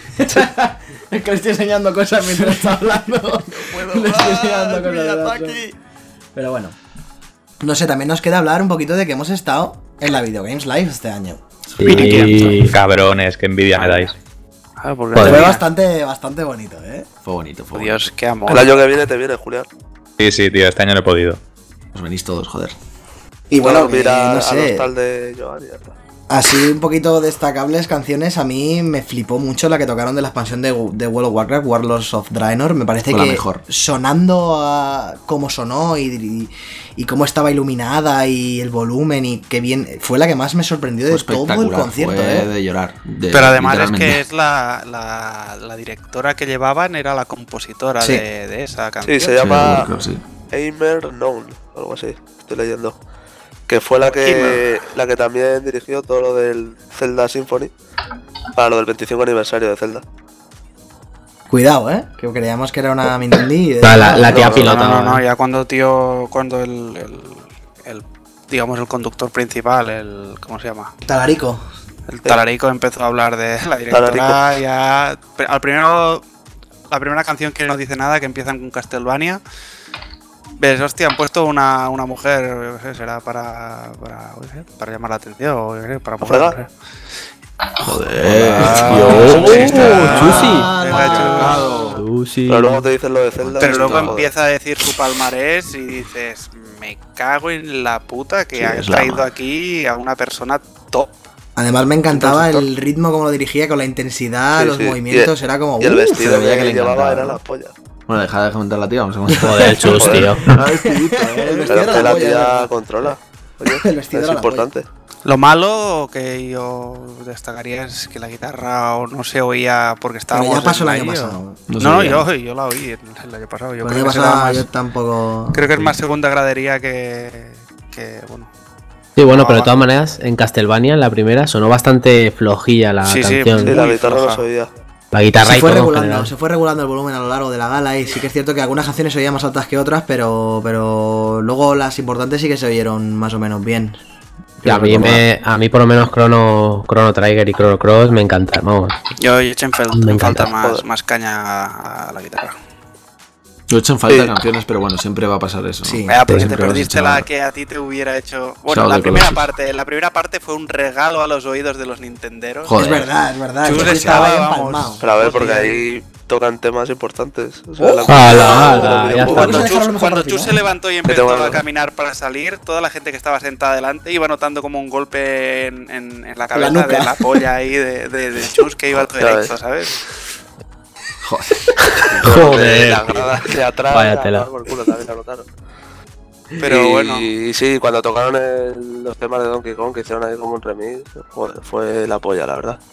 Es que le estoy enseñando cosas mientras está hablando. Le estoy enseñando cosas de Dark Souls. Pero bueno. No sé, también nos queda hablar un poquito de que hemos estado en la Video Games Live este año. Y... Cabrones, qué envidia me dais. Ah, porque Joder. Fue tenía- bastante, bastante bonito, ¿eh? Fue bonito, fue bonito. Dios, qué amor. El año que viene te viene, Julián. Sí, sí, tío, este año no he podido. Os venís todos, joder. Y bueno, Bueno, que, mira no al sé, hostal de Joan y ya está. así un poquito destacables canciones, a mí me flipó mucho la que tocaron de la expansión de, de World of Warcraft, Warlords of Draenor. Me parece Fue la que mejor. sonando a cómo sonó y, y, y cómo estaba iluminada y el volumen y qué bien, fue la que más me sorprendió de Fue todo el espectacular, concierto, fue ¿eh? de llorar. de- Pero además es literalmente. que es la, la, la directora que llevaban, era la compositora Sí. de, de esa canción. Sí, se Sí, llama Warcraft, sí. Aimer Known, algo así, estoy leyendo. Que fue la que la que también dirigió todo lo del Zelda Symphony para lo del veinticinco aniversario de Zelda. Cuidado, ¿eh? Que creíamos que era una Mindy. y de- La, la- la tía No, no, pilota. no, no, no, ya cuando tío, cuando el, el, el, digamos el conductor principal, el, ¿cómo se llama? Talarico. El Talarico empezó a hablar de la directora, ya, pe- al primero, la primera canción que no dice nada, que empiezan con Castlevania, ves, hostia, han puesto una, una mujer, yo qué sé, será para, para, yo qué sé, para llamar la atención, o yo qué sé, para ¿Para fregar? mujer, no sé. Joder, Oh, tío. Chusi. Venga, Chusi. Pero luego te dicen lo de Zelda. Pero y luego joder. empieza a decir su palmarés y dices, me cago en la puta que Sí, ha es la traído madre. aquí a una persona top. Además me encantaba Compositor. el ritmo como lo dirigía, con la intensidad, Sí, los sí. movimientos, Y el- era como... Y el ¡uh! vestido se veía que, que le llevaba encantaba, era ¿no? la polla. Bueno, deja de comentar la tía, vamos a comentar. Joder, Chus, tío. El vestido Pero era que la polla, tía ¿verdad? controla. Oye, El vestido es era la importante. Lo malo que yo destacaría es que la guitarra o no se oía porque Pero estábamos ya pasó el en año ahí, o- pasado. No No, se no, veía. yo, yo la oí el, el año pasado. Yo El creo año que, será pasado más, yo tampoco... creo que es más segunda gradería que, que bueno. Sí, bueno, No, pero de va. todas maneras, en Castlevania, en la primera, sonó bastante flojilla la Sí, sí, canción. Sí, Muy la guitarra no floja. se oía. La guitarra Se y fue, todo en regulando, general. se fue regulando el volumen a lo largo de la gala y sí que es cierto que algunas canciones se oían más altas que otras, pero, pero luego las importantes sí que se oyeron más o menos bien. Y a mí, me, a mí por lo menos Chrono, Chrono Trigger y Chrono Cross me encantan, vamos. Yo eché en, fel- Me en falta encanta. más, Joder. más caña a la guitarra. Lo echan falta Sí. canciones, pero bueno, siempre va a pasar eso. ¿no? Sí. Vaya, pues te Siempre vas a perdiste echar- la que a ti te hubiera hecho. Bueno, Shadow la of the primera Colossus. parte, la primera parte fue un regalo a los oídos de los nintenderos. Joder. Es verdad, es verdad. Chus Yo estaba, estaba ahí vamos. empalmado. Pero a ver, porque Hostia. ahí tocan temas importantes. O sea, ¡Oh! la- ¡Hala, hala! los Ya videojuegos. Cuando Vamos a dejarlo Chus, mejor cuando para el Chus se final. levantó y te empezó van a- a caminar para salir, toda la gente que estaba sentada delante iba notando como un golpe en, en- en la cabeza nuca. de la polla ahí de, de, de Chus que iba todo Ya erecto, ves. ¿sabes? Joder, La tío. grada de atrás. Vaya la tela. tomaba por culo, también la notaron. Pero y, bueno. Y sí, cuando tocaron el- los temas de Donkey Kong, que hicieron ahí como un remix, joder, fue la polla, la verdad.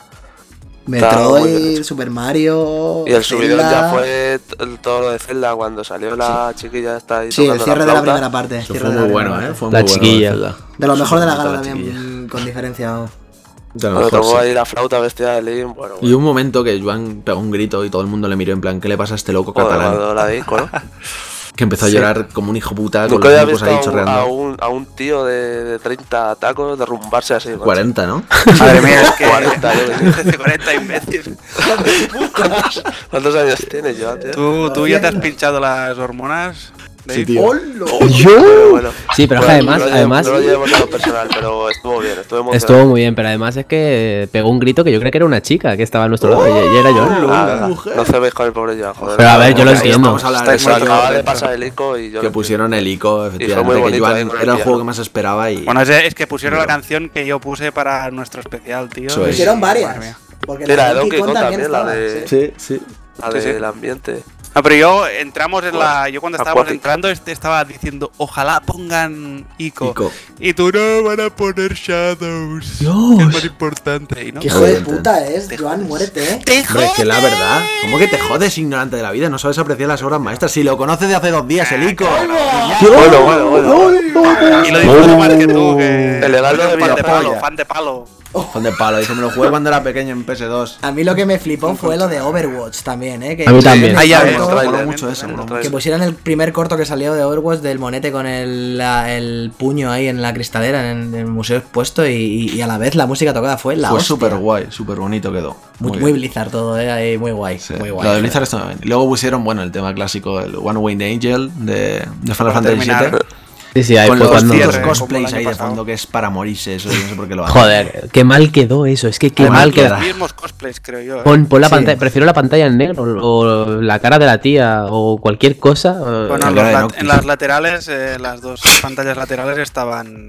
Estaba muy bien Metroid, hecho. Super Mario. Y el subidón Zelda. ya fue t- todo lo de Zelda cuando salió la chiquilla esta ahí Sí, el tocando cierre de la flauta. primera parte. Eso cierre fue de la muy primera bueno, ¿eh? parte. Fue La muy bueno, chiquilla. Zelda. De lo mejor de la Súper gala bonita la chiquilla. también, con diferencia. vamos. De lo Cuando mejor, tocó sí. ahí la flauta bestia de Link, bueno, Y un momento que Joan pegó un grito y todo el mundo le miró en plan, ¿qué le pasa a este loco joder, catalán? cuando la disco, ¿no? Que empezó a Sí. llorar como un hijo puta con Nunca los había mocos visto ahí a un, a, chorreando. un, a un tío de, de treinta tacos derrumbarse así. macho. cuarenta, ¿no? Madre mía, es que cuarenta, yo qué sé. cuarenta imbécil. ¿Cuántos, cuántos años tienes, Joan, tío? ¿Tú, ¿Tú ya te has pinchado las hormonas? Dave? Sí, tío. Pero bueno. Sí, pero es Bueno, que además, no lo además llevo- no lo llevemos a lo personal, pero estuvo bien, estuvo emocionante. estuvo muy bien, pero además es que pegó un grito que yo creo que era una chica que estaba a nuestro lado y, y era yo. Ah, no cebéis con el pobre Joan, joder. Pero a ver, yo lo Ahí entiendo. Vamos a hablar Estáis de Se eso, acaba que- de pasar el ico y yo que lo pusieron el ico, muy efectivamente. Que bonito Joan ahí con el era el piano. juego que más esperaba y. Bueno, es, es que pusieron Pero- la canción que yo puse para nuestro especial, tío. Eso es. y- Pusieron madre varias. mía. Porque Sí, la de Donkey Kong también, la estaba, de- sí. Sí, sí. La Sí, sí. del ambiente. No, pero yo entramos en la. Yo cuando estábamos Aquatic. entrando este estaba diciendo, ojalá pongan Ico. Ico. Y tú no van a poner Shadows. Dios. Que es más importante. Y no. Qué hijo de Obviamente. puta es, Joan, muérete, eh. ¡Te Hombre, es que la jodes! verdad, ¿cómo que te jodes, ignorante de la vida? No sabes apreciar las obras maestras. Si lo conoces de hace dos días, el Ico. Bueno, bueno, bueno. Y lo disfruto más que tú, que. El legal de fan de videojuegos. palo, fan de palo. Fan de palo. Dice, me lo jugué cuando era pequeño en P S dos. A mí lo que me flipó fue lo de Overwatch también, eh. Que A mí también. pusieran el Ah, ya corto- ves, el Moló tráiler, mucho eso, el moló tráiler. Que pusieran el primer corto que salió de Overwatch del monete con el, la- el puño ahí en la cristalera, en, en el museo expuesto, y, y- y a la vez la música tocada fue la Fue hostia. súper guay, súper bonito quedó. Muy, bien. muy Blizzard todo, eh. Ahí, muy guay. Sí. Muy guay. Lo de Blizzard está bien. Y luego pusieron, bueno, el tema clásico, el One Winged Angel de, de Final Para Fantasy terminar. siete. Sí, sí, ahí Con fue los cuando... putos cierre, cosplays como el ahí año de pasado. fondo que es para morirse, eso yo no sé por qué lo hacen. Joder, qué mal quedó eso, es que qué Qué mal mal queda. queda. Los mismos cosplays, creo yo. ¿eh? Pon, pon la Sí. pantalla, prefiero la pantalla en negro o la cara de la tía o cualquier cosa. eh, Bueno, La en, cara los de lat- Noctis. en las laterales, eh, las dos pantallas laterales estaban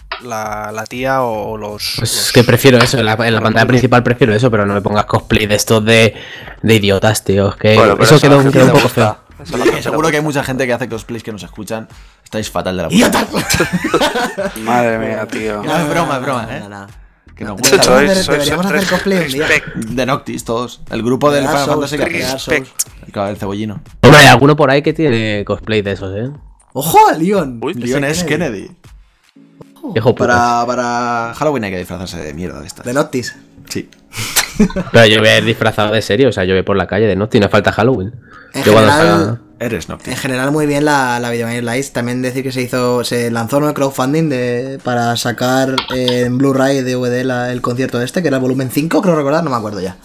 la, la tía o los. Pues los- es que prefiero eso, en la, en la pantalla principal prefiero eso, pero no me pongas cosplay de estos de, de idiotas, tío. Es que Bueno, pero eso a la quedó, gente quedó un le poco gusta. feo. Eso a la gente le Seguro que hay gusta. mucha gente que hace cosplays que nos escuchan. Estáis fatal de la puta. Madre mía, tío. No, es broma, es broma, ¿eh? No, no. Que nos Sois- gusta. Deberíamos sois- hacer- deberíamos sois hacer cosplay un día. respect. De Noctis, todos. El grupo del Dark Final Souls, Fantasy que Dark hace. Souls. Claro, el cebollino. Hombre, hay alguno por ahí que tiene cosplay de esos, ¿eh? ¡Ojo, Leon! Uy, Leon es Kennedy. Hijo putas. Para, para Halloween hay que disfrazarse de mierda de estas. De Noctis. Sí. Pero yo voy a ir disfrazado de serio, o sea, yo voy por la calle de no tiene falta Halloween. En Yo cuando general- salga- Eres En Noctis. general muy bien la, la Video Game Live. También decir que se hizo, se lanzó un crowdfunding de, para sacar eh, en Blu-ray y D V D la- el concierto este, que era el volumen cinco, creo recordar, no me acuerdo ya.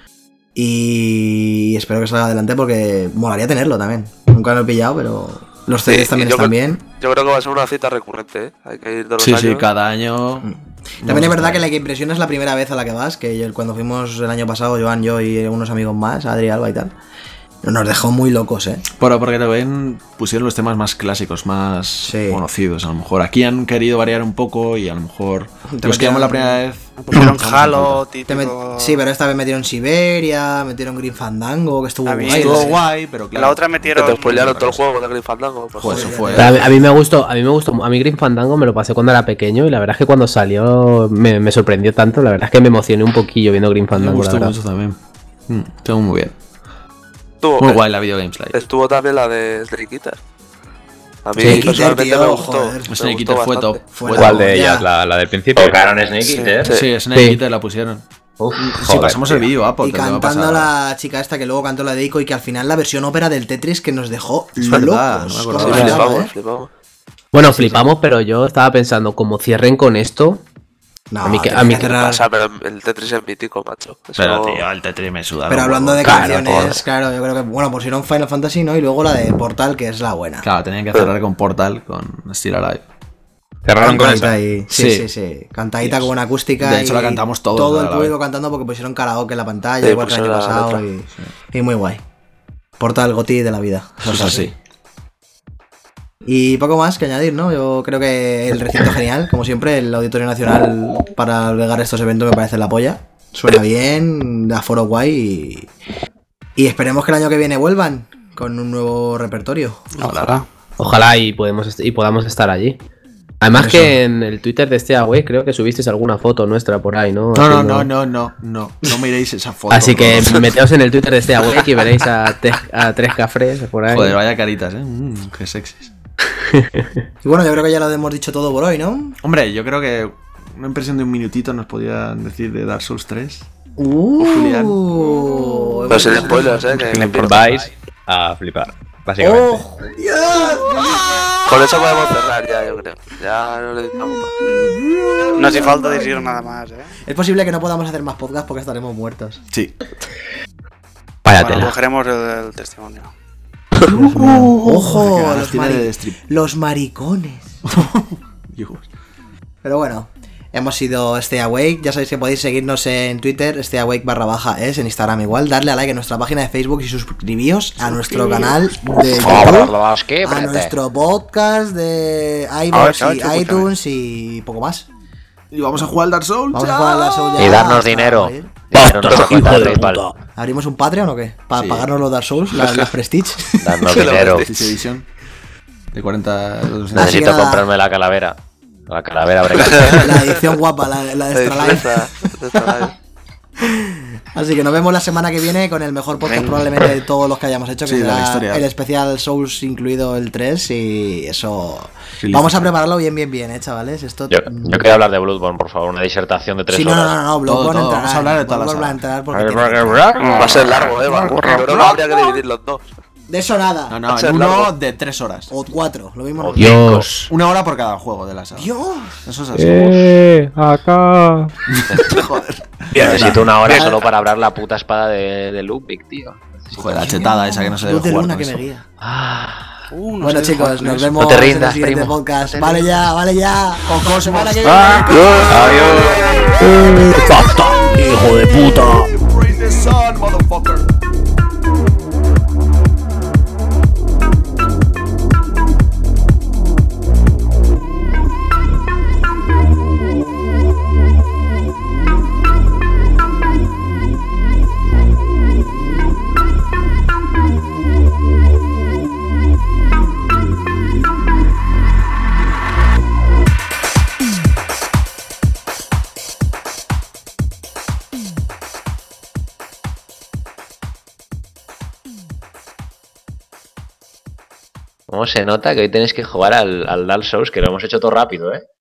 Y espero que salga adelante porque molaría tenerlo también. Nunca lo he pillado, pero los C Ds Sí, también y yo están creo- bien. Yo creo que va a ser una cita recurrente, ¿eh? Hay que ir de los Sí, años. sí, cada año. También es verdad que la que impresión es la primera vez a la que vas, que yo, cuando fuimos el año pasado, Joan, yo y unos amigos más, Adri, Alba y tal, nos dejó muy locos, ¿eh? Pero porque también pusieron los temas más clásicos, más Sí. conocidos. A lo mejor aquí han querido variar un poco y a lo mejor Te los que metieron- íbamos la primera vez. Pusieron echamos en Halo, falta. Te met- típico. Sí, pero esta vez metieron Siberia, metieron Green Fandango, que estuvo A mí guay. Estuvo sí. guay, pero claro. La otra Que metieron. te spoilearon todo el juego de Grim Fandango. Pues, Joder, eso fue. Pero a, mí- a mí me gustó, a mí me gustó, a mí Grim Fandango me lo pasé cuando era pequeño y la verdad es que cuando salió me, me sorprendió tanto, la verdad es que me emocioné un poquillo viendo Grim Me Fandango, la gustó verdad. mucho también. Mm, estuvo muy bien. Estuvo, Muy eh, guay la Video Games Live. Estuvo también la de Snake Eater. A mí Snake Eater, personalmente tío, me gustó. joder. me Snake gustó Eater fue bastante. top. Fue Fue la ¿Cuál top. de polla. ellas? La, la del principio. Tocaron Snake Eater. Sí, Snake Sí. Eater la pusieron. Uf, Si joder, pasamos tío. el vídeo, Apple, Y te lo va a cantando pasar. la chica esta que luego cantó la de Ico y que al final la versión ópera del Tetris que nos dejó Es verdad, locos. no me ¿Cómo acordaba. Sí, se llama, flipamos, eh? flipamos. Bueno, flipamos, pero yo estaba pensando, como cierren con esto, No, A mí que- tiene a mí que que- ¿Qué cerrar- pasa? Pero el Tetris es mítico, macho. Eso- Pero, tío, el Tetris me suda. Pero los hablando de huevos. canciones, claro, yo creo que, bueno, pusieron Final Fantasy, ¿no? Y luego la de Portal, que es la buena. Claro, tenían que cerrar con Portal, con Still Alive. Cerraron con Cantadita esa. ahí. Sí, sí, Sí. sí. Cantadita con acústica. De hecho, y la cantamos todos Todo a el la público vez. cantando porque pusieron karaoke en la pantalla, Sí, igual que el año pusieron la pasado. letra. Y, y muy guay. Portal Goti de la vida. Eso es así. Y poco más que añadir, ¿no? Yo creo que el recinto genial, como siempre, el Auditorio Nacional para albergar estos eventos me parece la polla. Suena bien, da foro guay y, y esperemos que el año que viene vuelvan con un nuevo repertorio. Ojalá. Ojalá y, podemos est- y podamos estar allí. Además Eso. que en el Twitter de este Away creo que subisteis alguna foto nuestra por ahí, ¿no? No, no, Haciendo- no, no, no, no. No miréis esa foto. Así que bro. meteos en el Twitter de este Away y veréis a, te- a tres cafres por ahí. Joder, vaya caritas, eh. Mm, qué sexys. Y bueno, yo creo que ya lo hemos dicho todo por hoy, ¿no? Hombre, yo creo que una impresión de un minutito nos podían decir de Dark Souls tres. Uh, Pero sin spoilers, ¿eh? Que Vais a flipar, básicamente. ¡Oh! ¡Dios! Con eso podemos cerrar ya, yo creo. Ya no necesitamos más. No hace falta decir nada más, ¿eh? Es posible que no podamos hacer más podcast porque estaremos muertos. Sí. Vaya Bueno, tela. cogeremos el, el testimonio. ¡Ojo! Qué ganas Los, tiene mari- de strip. los maricones. Dios. Pero bueno, hemos sido Stay Awake. Ya sabéis que podéis seguirnos en Twitter, Stay Awake barra baja es, en Instagram igual. Darle a like a nuestra página de Facebook y suscribíos a nuestro canal de YouTube, a nuestro podcast de iVoox A ver, y chaval, iTunes y poco más. Y vamos a jugar al Dark Souls. Vamos a ya. jugar a la Soul ya Y darnos hasta dinero. morir. Dinero en nuestra cuenta de PayPal. ¿Abrimos un Patreon o qué? Para Sí. pagarnos los Dark Souls, las, las Prestige. Darnos dinero. Prestige Edition. De cuarenta. Así Necesito que nada. comprarme la calavera. La calavera breca. La edición guapa, la, la de La Extra Life. disfraza de Extra Life. Así que nos vemos la semana que viene con el mejor podcast probablemente de todos los que hayamos hecho, que Sí, de la será historia. el especial Souls, incluido el tres, y eso... Sí, Vamos listo. a prepararlo bien, bien, bien, ¿eh, chavales? Esto... Yo, yo quería hablar de Bloodborne, por favor, una disertación de tres Sí, no, no, horas. no, no, Bloodborne Todo, todo. entrará, Vamos a hablar de toda la Bloodborne va a saga. entrar porque tiene- Va a ser largo, eh. va. Yo creo que habría que dividir los dos. De eso nada. No, no, Va a ser en uno largo. de tres horas. O cuatro, lo mismo. O no. Dios. Una hora por cada juego de la saga. Dios. Eso es así. Eh, acá. Necesito una hora solo para hablar la puta espada de, de Ludwig, tío. Joder, la chetada esa que no se debe Luz de jugar. luna con que me eso. guía. Uh, no Bueno, sé chicos, jugar con nos eso. vemos No te en el rindas, siguiente primo. podcast. No te Vale ya, vale ya. Con semana que viene. Hijo de puta. ¿Cómo se nota que hoy tenéis que jugar al, al Dark Souls, que lo hemos hecho todo rápido, eh?